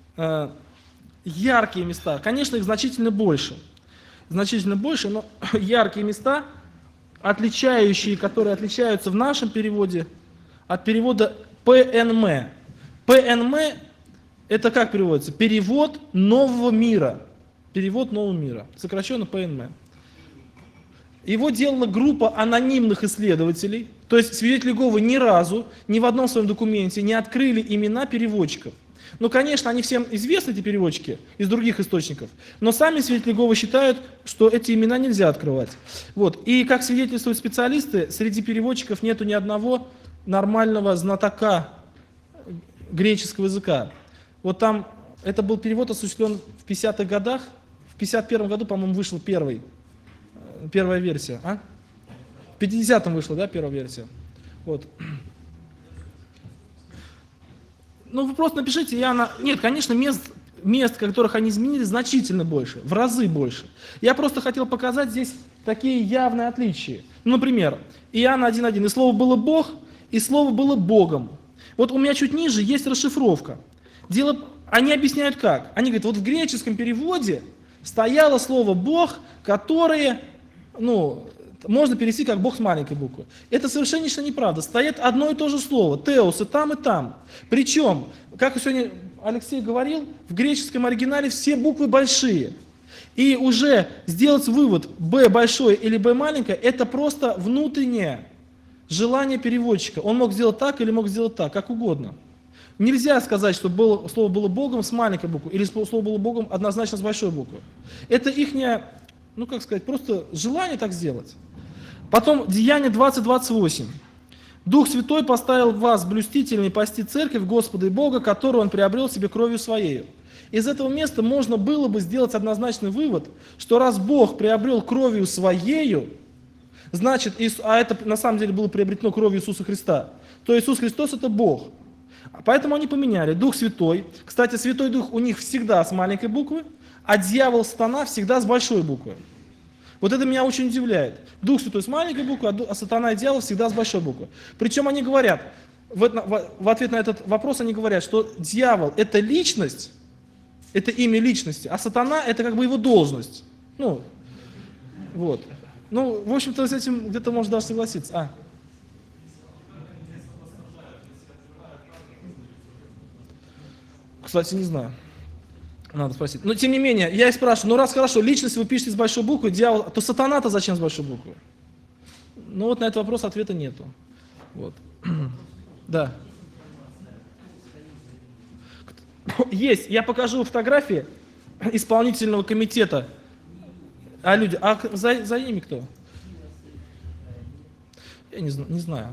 яркие места, конечно, их значительно больше, но яркие места, которые отличаются в нашем переводе от перевода ПНМ. ПНМ это как переводится? Перевод нового мира. Перевод нового мира. Сокращенно ПНМ. Его делала группа анонимных исследователей, то есть свидетели Иеговы ни разу, ни в одном своем документе не открыли имена переводчиков. Ну, конечно, они всем известны, эти переводчики, из других источников, но сами свидетели Иеговы считают, что эти имена нельзя открывать. Вот. И, как свидетельствуют специалисты, среди переводчиков нету ни одного нормального знатока греческого языка. Вот там, это был перевод осуществлен в 50-х годах, в 51-м году, по-моему, вышла первая версия. В 50-м вышла, да, первая версия. Вот. Ну, вы просто напишите, Нет, конечно, мест, которых они изменили, значительно больше, в разы больше. Я просто хотел показать здесь такие явные отличия. Ну, например, Иоанна 1.1, и слово было Бог, и слово было Богом. Вот у меня чуть ниже есть расшифровка. Они объясняют как. Они говорят, вот в греческом переводе стояло слово Бог, которое, можно перевести как Бог с маленькой буквы. Это совершенно неправда. Стоит одно и то же слово, теос, и там, и там. Причем, как сегодня Алексей говорил, в греческом оригинале все буквы большие. И уже сделать вывод, Б большое или Б маленькое, это просто внутреннее желание переводчика. Он мог сделать так или мог сделать так, как угодно. Нельзя сказать, что слово было Богом с маленькой буквы, или слово было Богом однозначно с большой буквы. Это ихнее, просто желание так сделать. Потом Деяние 20:28. Дух Святой поставил вас блюстительной пасти церковь Господа и Бога, которую Он приобрел себе кровью Своею. Из этого места можно было бы сделать однозначный вывод, что раз Бог приобрел кровью Своею, значит, а это на самом деле было приобретено кровью Иисуса Христа, то Иисус Христос это Бог. Поэтому они поменяли. Дух Святой. Кстати, Святой Дух у них всегда с маленькой буквы, а дьявол, сатана всегда с большой буквы. Вот это меня очень удивляет. Дух Святой с маленькой буквы, а сатана и дьявол всегда с большой буквы. Причем они говорят, в ответ на этот вопрос они говорят, что дьявол – это личность, это имя личности, а сатана – это как бы его должность. Ну, вот. Ну, в общем-то, с этим где-то можно даже согласиться. Кстати, не знаю. Надо спросить. Но тем не менее, я и спрашиваю, ну раз хорошо, личность вы пишете с большой буквы, дьявол, то сатана-то зачем с большой буквы? Ну вот на этот вопрос ответа нету. Вот. Да. Есть. Я покажу фотографии исполнительного комитета. А люди, а за ними кто? Я не знаю.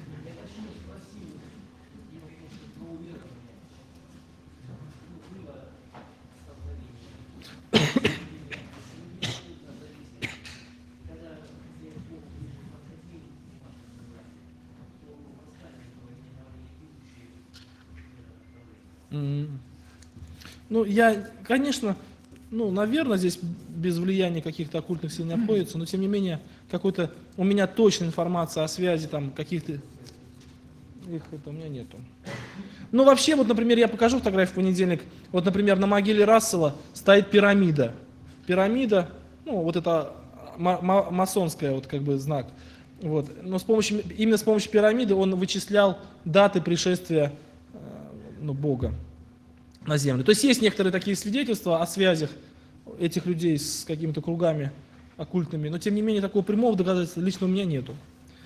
Ну, я, конечно, ну, наверное, здесь без влияния каких-то оккультных сил не обходится, но тем не менее, какой-то у меня точная информация о связи там каких-то их это у меня нету. Ну, вообще, вот, например, я покажу фотографию в понедельник. Вот, например, на могиле Рассела стоит пирамида. Пирамида, ну, вот это масонская, вот, как бы, знак. Вот. Но именно с помощью пирамиды он вычислял даты пришествия Бога на землю. То есть есть некоторые такие свидетельства о связях этих людей с какими-то кругами оккультными, но тем не менее такого прямого доказательства лично у меня нету.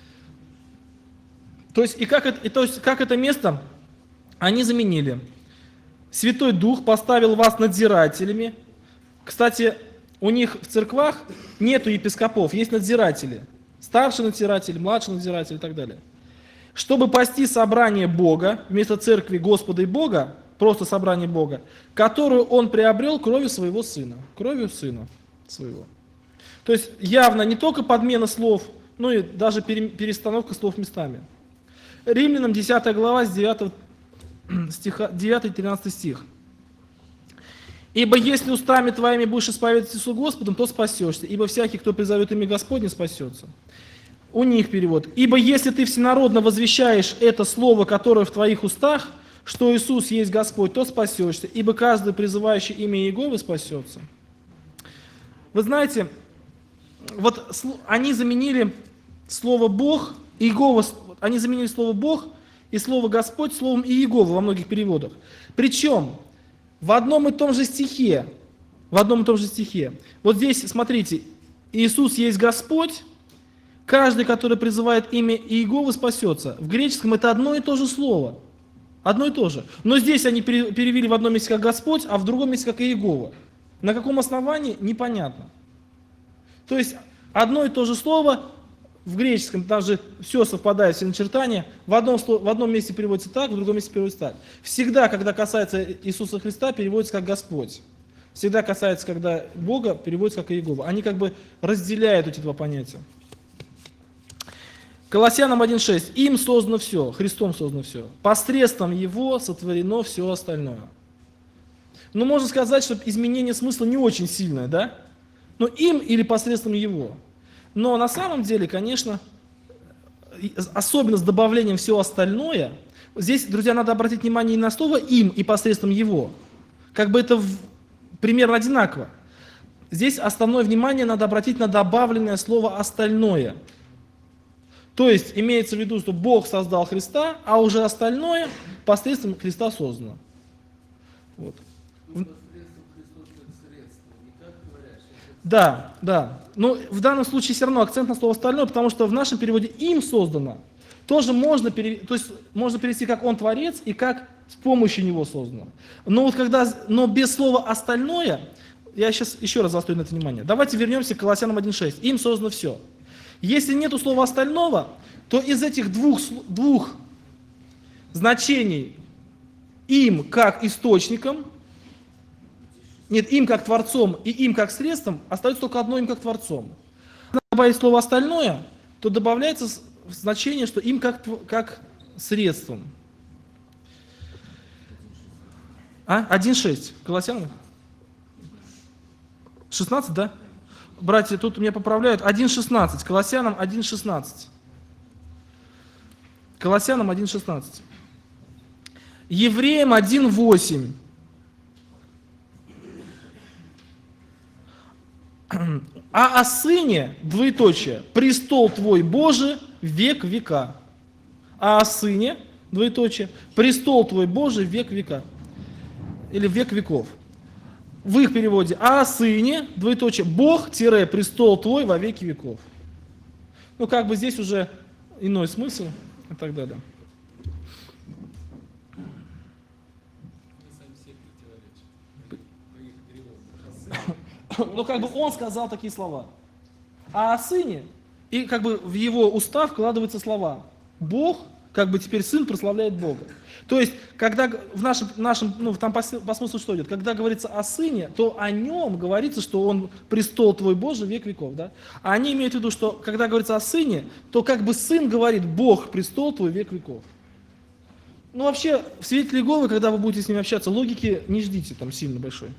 То есть, как это место они заменили. Святой Дух поставил вас надзирателями. Кстати, у них в церквах нету епископов, есть надзиратели. Старший надзиратель, младший надзиратель и так далее. Чтобы пасти собрание Бога, вместо церкви Господа и Бога, просто собрание Бога, которую он приобрел кровью своего сына. Кровью сына своего. То есть явно не только подмена слов, но и даже перестановка слов местами. Римлянам 10 глава с 9-13 стих. «Ибо если устами твоими будешь исповедовать Иисусу Господом, то спасешься, ибо всякий, кто призовет имя Господне, спасется». У них перевод. «Ибо если ты всенародно возвещаешь это слово, которое в твоих устах, что Иисус есть Господь, то спасешься, ибо каждый, призывающий имя Иеговы, спасется». Вы знаете, вот они заменили слово «Бог», Иегова, они заменили слово «Бог» и слово «Господь» словом «Иегова» во многих переводах. Причем в одном и том же стихе, вот здесь, смотрите, Иисус есть Господь, каждый, который призывает имя Иеговы, спасется. В греческом это одно и то же слово. Одно и то же. Но здесь они перевели в одном месте как Господь, а в другом месте как Иегова. На каком основании? Непонятно. То есть одно и то же слово в греческом, там же все совпадает, все начертания, в одном месте переводится так, в другом месте переводится так. Всегда, когда касается Иисуса Христа, переводится как Господь. Всегда касается, когда Бога, переводится как Иегова. Они как бы разделяют эти два понятия. Колоссянам 1.6. Им создано все, Христом создано все. Посредством Его сотворено все остальное. Ну, можно сказать, что изменение смысла не очень сильное, да? Но им или посредством Его. Но на самом деле, конечно, особенно с добавлением все остальное, здесь, друзья, надо обратить внимание не на слово «им» и посредством Его. Как бы это примерно одинаково. Здесь основное внимание надо обратить на добавленное слово «остальное». То есть имеется в виду, что Бог создал Христа, а уже остальное посредством Христа создано. Вот. Да, да. Но в данном случае все равно акцент на слово «остальное», потому что в нашем переводе «им создано» тоже можно перевести как «он творец» и как «с помощью него создано». Но без слова «остальное», я сейчас еще раз заострю на это внимание. Давайте вернемся к Колоссянам 1.6. Им создано все. Если нету слова «остального», то из этих двух значений «им» как источником, нет, им как творцом и им как средством, остается только одно им как творцом. Если добавить слово «остальное», то добавляется значение, что им как средством. А? 1.6. Колоссянам? 16, да? Братья, тут меня поправляют. 1.16. Колоссянам 1.16. Колоссянам 1.16. Евреям 1.8. А о сыне, двоеточие, престол твой Божий, век века. А о сыне, двоеточие, престол твой Божий, век века. Или век веков. В их переводе, а о сыне, двоеточие, Бог-престол твой во веки веков. Ну, как бы здесь уже иной смысл и так далее. Ну, как бы он сказал такие слова. А о сыне, и как бы в его уста вкладываются слова. Бог, как бы теперь сын прославляет Бога. То есть, когда в нашем ну, там по смыслу что идет? Когда говорится о сыне, то о нем говорится, что он престол твой Божий, век веков. Да? А они имеют в виду, что когда говорится о сыне, то как бы сын говорит, Бог, престол твой, век веков. Ну, вообще, в свете Иеговы, когда вы будете с ними общаться, логики не ждите там сильно большой.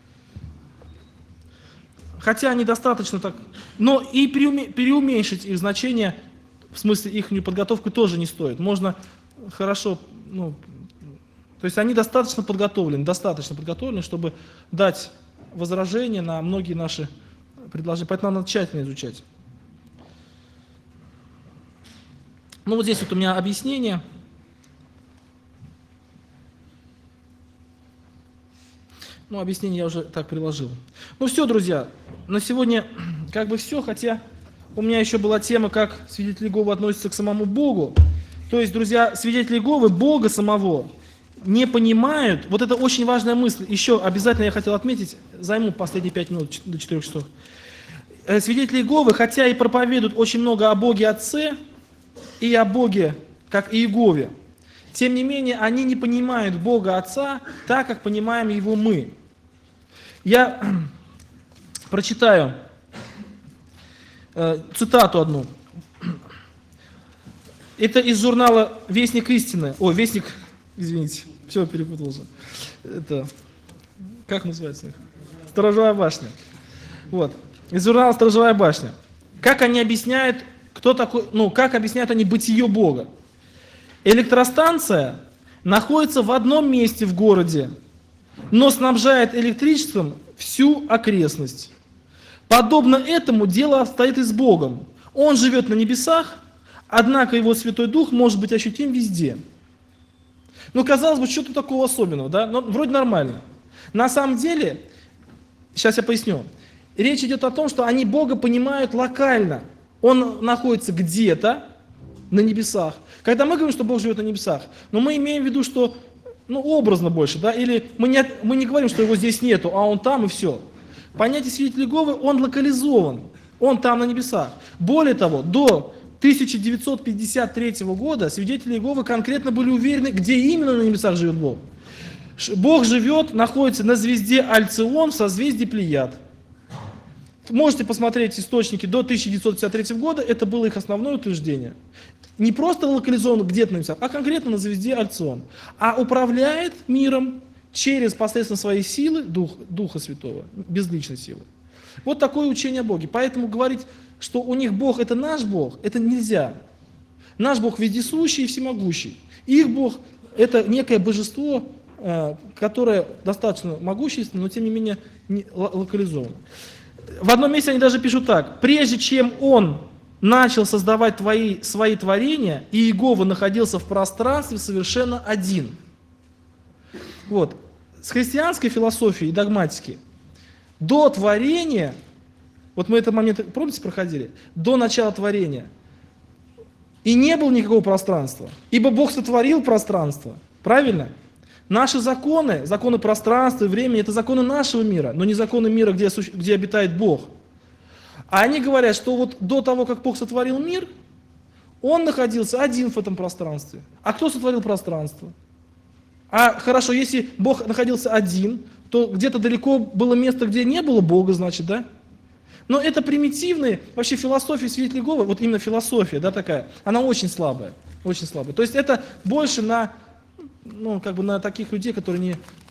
Хотя они достаточно так, но и переуменьшить их значение, в смысле их подготовку тоже не стоит. Можно хорошо, ну, то есть они достаточно подготовлены, чтобы дать возражение на многие наши предложения. Поэтому надо тщательно изучать. Ну вот здесь вот у меня объяснение. Ну, объяснение я уже так приложил. Ну все, друзья, на сегодня как бы все, хотя у меня еще была тема, как свидетели Иеговы относятся к самому Богу. То есть, друзья, свидетели Иеговы Бога самого не понимают. Вот это очень важная мысль. Еще обязательно я хотел отметить, займу последние 5 минут до 4 часов. Свидетели Иеговы, хотя и проповедуют очень много о Боге Отце и о Боге, как и Иегове, тем не менее, они не понимают Бога Отца так, как понимаем Его мы. Я прочитаю цитату одну. Это из журнала «Вестник истины». Ой, «Вестник», извините, все перепутался. Это, как называется? «Сторожевая башня». Вот. Из журнала «Сторожевая башня». Как они объясняют, кто такой, ну, как объясняют они бытие Бога? Электростанция находится в одном месте в городе, но снабжает электричеством всю окрестность. Подобно этому дело обстоит и с Богом. Он живет на небесах, однако Его Святой Дух может быть ощутим везде. Ну, казалось бы, что-то такого особенного, да? Но вроде нормально. На самом деле, сейчас я поясню, речь идет о том, что они Бога понимают локально. Он находится где-то на небесах. Когда мы говорим, что Бог живет на небесах, но мы имеем в виду, что, ну, образно больше, да, или мы не говорим, что его здесь нету, а он там и все. Понятие свидетеля Иеговы, он локализован, он там на небесах. Более того, до 1953 года свидетели Иеговы конкретно были уверены, где именно на небесах живет Бог. Бог живет, находится на звезде Альцион в созвездии Плеяд. Можете посмотреть источники до 1953 года, это было их основное утверждение. Не просто локализован где-то на небесах, а конкретно на звезде Альцион. А управляет миром через посредством своей силы, Духа Святого, безличной силы. Вот такое учение о Боге. Поэтому говорить, что у них Бог это наш Бог, это нельзя. Наш Бог вездесущий и всемогущий. Их Бог это некое божество, которое достаточно могущественно, но тем не менее локализовано. В одном месте они даже пишут так: прежде чем он начал создавать свои творения, и Иегова находился в пространстве совершенно один. Вот. С христианской философией и догматики до творения, вот мы этот момент, помните, проходили, до начала творения, и не было никакого пространства, ибо Бог сотворил пространство, правильно? Наши законы, законы пространства и времени, это законы нашего мира, но не законы мира, где обитает Бог. А они говорят, что вот до того, как Бог сотворил мир, Он находился один в этом пространстве. А кто сотворил пространство? А хорошо, если Бог находился один, то где-то далеко было место, где не было Бога, значит, да? Но это примитивные, вообще философия свидетелей Иеговы, вот именно философия, да, такая, она очень слабая, очень слабая. То есть это больше на, ну, как бы на таких людей, которые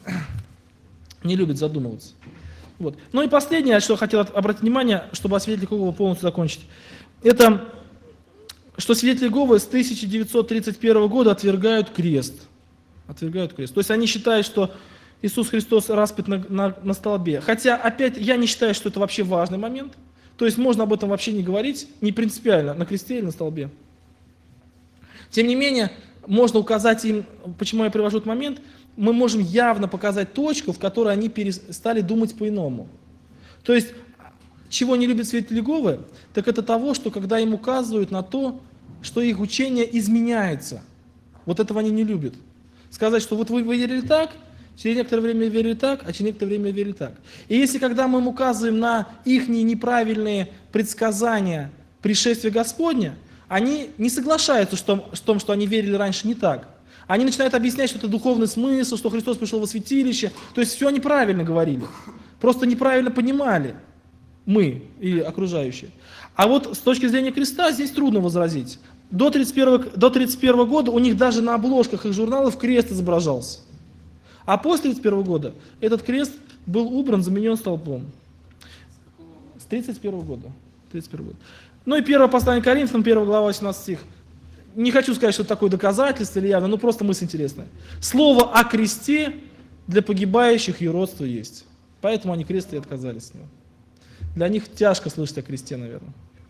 не любят задумываться. Вот. Ну и последнее, что я хотел обратить внимание, чтобы о свидетелях Иеговы полностью закончить, это что свидетели Иеговы с 1931 года отвергают крест. Отвергают крест. То есть они считают, что Иисус Христос распят на столбе. Хотя, опять, я не считаю, что это вообще важный момент. То есть можно об этом вообще не говорить, не принципиально, на кресте или на столбе. Тем не менее, можно указать им, почему я привожу этот момент, мы можем явно показать точку, в которой они перестали думать по-иному. То есть, чего не любят свидетели Иеговы, так это того, что когда им указывают на то, что их учение изменяется. Вот этого они не любят. Сказать, что вот вы верили так, через некоторое время верили так, а через некоторое время верили так. И если когда мы им указываем на их неправильные предсказания пришествия Господня, они не соглашаются с том, что они верили раньше не так. Они начинают объяснять, что это духовный смысл, что Христос пришел во святилище. То есть все они правильно говорили. Просто неправильно понимали мы и окружающие. А вот с точки зрения креста здесь трудно возразить. До 1931 года у них даже на обложках их журналов крест изображался. А после 1931 года этот крест был убран, заменен столбом. С 1931 года. 31 год. Ну и первое послание к Коринфянам, 1 глава, 18 стих. Не хочу сказать, что это такое доказательство или явно, но просто мысль интересная. Слово о кресте для погибающих юродство есть. Поэтому они крест и отказались от него. Для них тяжко слышать о кресте, наверное.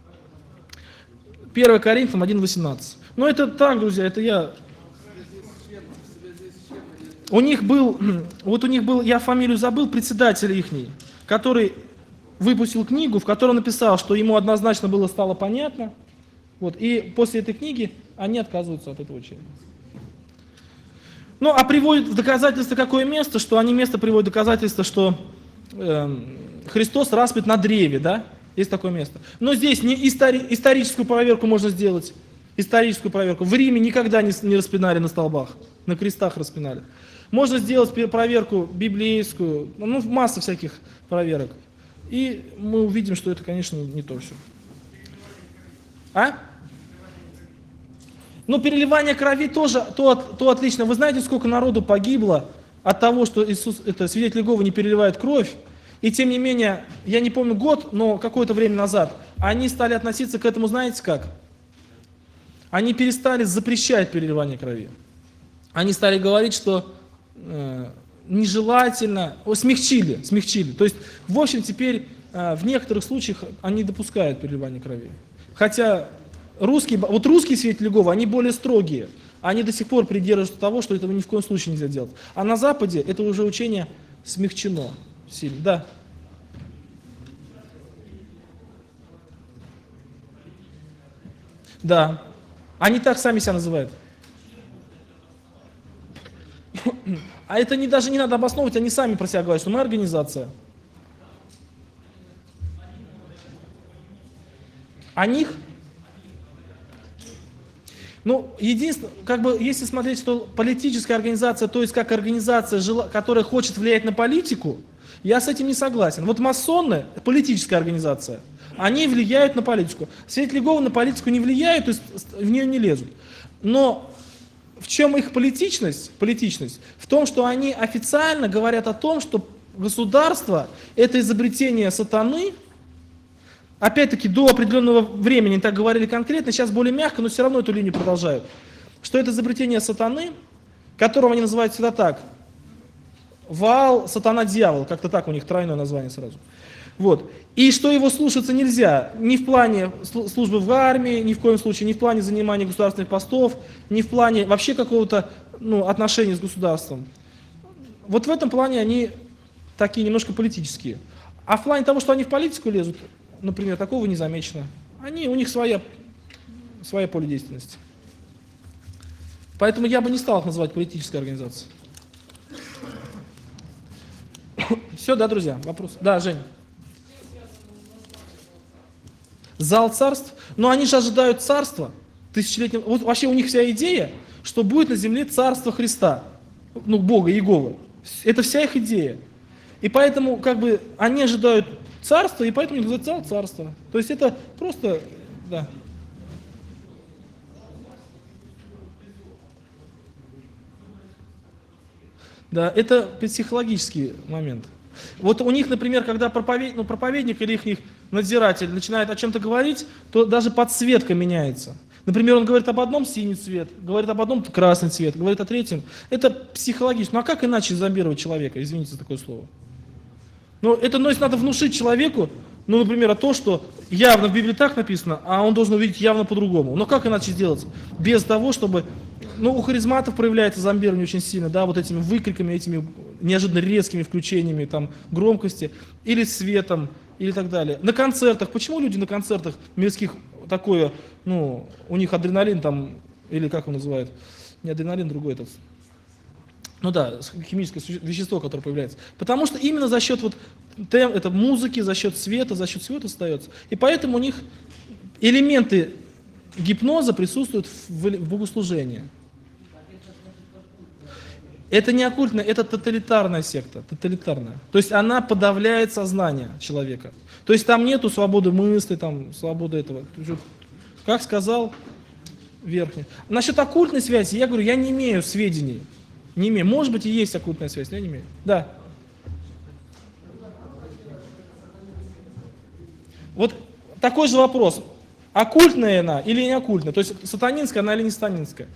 1 Коринфянам 1:18. Но это так, друзья, это я... У них был, я фамилию забыл, председатель ихний, который выпустил книгу, в которой написал, что ему однозначно стало понятно. Вот, и после этой книги они отказываются от этого учения. Ну, а приводят в доказательство какое место, что они место приводят в доказательство, что Христос распят на древе, да? Есть такое место. Но здесь не историческую проверку можно сделать. Историческую проверку. В Риме никогда не распинали на столбах, на крестах распинали. Можно сделать проверку библейскую, ну, масса всяких проверок. И мы увидим, что это, конечно, не то все. А? Ну, переливание крови тоже, то отлично. Вы знаете, сколько народу погибло от того, что свидетели Иеговы не переливают кровь? И тем не менее, я не помню год, но какое-то время назад, они стали относиться к этому, знаете как? Они перестали запрещать переливание крови. Они стали говорить, что нежелательно, смягчили. То есть, в общем, теперь в некоторых случаях они допускают переливание крови. Хотя русские свидетели Иеговы, они более строгие. Они до сих пор придерживаются того, что этого ни в коем случае нельзя делать. А на Западе это уже учение смягчено сильно. Да. Да. Они так сами себя называют. А это даже не надо обосновывать, они сами про себя говорят, что мы организация. О них? Ну, единственное, если смотреть, что политическая организация, то есть как организация, которая хочет влиять на политику, я с этим не согласен. Вот масоны, политическая организация, они влияют на политику. Свидетели Иеговы на политику не влияют, то есть в нее не лезут. Но в чем их политичность? Политичность в том, что они официально говорят о том, что государство – это изобретение сатаны. Опять-таки, до определенного времени так говорили конкретно, сейчас более мягко, но все равно эту линию продолжают. Что это изобретение сатаны, которого они называют всегда так. Ваал, сатана, дьявол, как-то так у них тройное название сразу. Вот. И что его слушаться нельзя, ни в плане службы в армии, ни в коем случае, ни в плане занимания государственных постов, ни в плане вообще какого-то отношения с государством. Вот в этом плане они такие немножко политические. А в плане того, что они в политику лезут, например, такого не замечено. У них своя поле деятельности. Поэтому я бы не стал их называть политической организацией. Все, да, друзья? Вопрос? Да, Жень. Зал царств? Но они же ожидают царства тысячелетнего. Вот вообще у них вся идея, что будет на земле царство Христа. Бога, Иеговы. Это вся их идея. И поэтому, они ожидают царства, и поэтому их называют зал царства. То есть это просто, да. Да, это психологический момент. Вот у них, например, когда проповедник или их надзиратель начинает о чем-то говорить, то даже подсветка меняется. Например, он говорит об одном — синий цвет, говорит об одном — красный цвет, говорит о третьем. Это психологически. Ну а как иначе зомбировать человека, извините за такое слово? Ну, это надо внушить человеку, ну, например, то, что явно в Библии так написано, а он должен увидеть явно по-другому. Но как иначе сделать? Без того, чтобы... Ну, у харизматов проявляется зомбирование очень сильно, да, вот этими выкриками, этими неожиданно резкими включениями, там, громкости, или светом, или так далее. На концертах. Почему люди на концертах мирских такое, ну, у них адреналин там, или как он называет? Не адреналин, другой этот. Ну да, химическое вещество, которое появляется. Потому что именно за счет вот это музыки, за счет света это остается. И поэтому у них элементы гипноза присутствуют в богослужении. Это не оккультная, это тоталитарная секта, тоталитарная. То есть она подавляет сознание человека. То есть там нету свободы мысли, там, свободы этого. Как сказал Верхний. Насчет оккультной связи, я говорю, я не имею сведений. Не имею. Может быть и есть оккультная связь, но я не имею. Да. Вот такой же вопрос. Оккультная она или не оккультная? То есть сатанинская она или не сатанинская?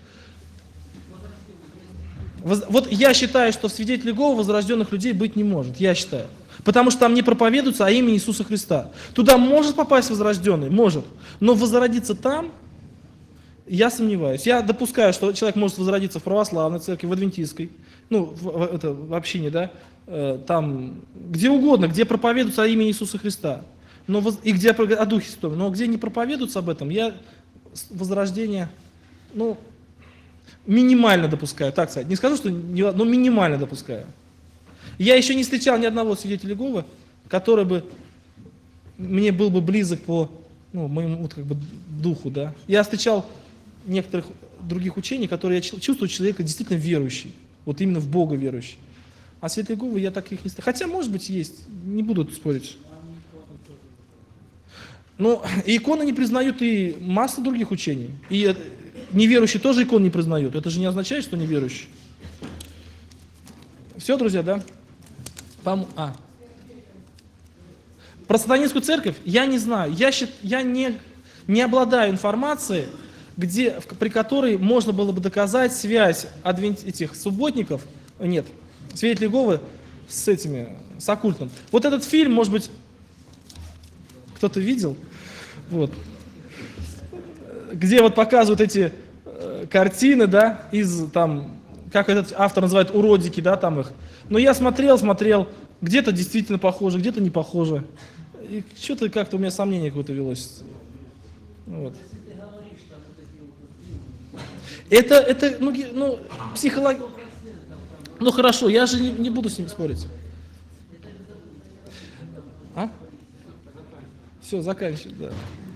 Вот я считаю, что в свидетеле Иеговы возрожденных людей быть не может. Я считаю. Потому что там не проповедуется о имени Иисуса Христа. Туда может попасть возрожденный? Может. Но возродиться там, я сомневаюсь. Я допускаю, что человек может возродиться в православной церкви, в адвентистской, ну, в общине, да, там, где угодно, где проповедуется о имени Иисуса Христа. Но, и где о Духе Святом. Но где не проповедуется об этом, я возрождение, ну, минимально допускаю, так сказать. Не скажу, что но минимально допускаю. Я еще не встречал ни одного свидетеля Иеговы, который бы мне был бы близок по, ну, моему вот, как бы, духу, да. Я встречал некоторых других учений, которые я чувствую человека действительно верующий, вот именно в Бога верующий. А свидетели Иеговы я таких не встречал. Хотя, может быть, есть, не буду спорить. Ну, и иконы не признают и масса других учений. И неверующие тоже икон не признают. Это же не означает, что неверующие. Все, друзья, да? Про сатанинскую церковь я не знаю. Я не обладаю информацией, при которой можно было бы доказать связь этих субботников, нет, свидетелей Иеговы с оккультным. Вот этот фильм, может быть, кто-то видел, вот, где вот показывают эти картины, да, из там, как этот автор называет, уродики, да, там их. Но я смотрел, где-то действительно похоже, где-то не похоже. И что-то как-то у меня сомнение какое-то велось. Вот. Это ну психология. Ну хорошо, я же не буду с ним спорить. Все, заканчивай, да.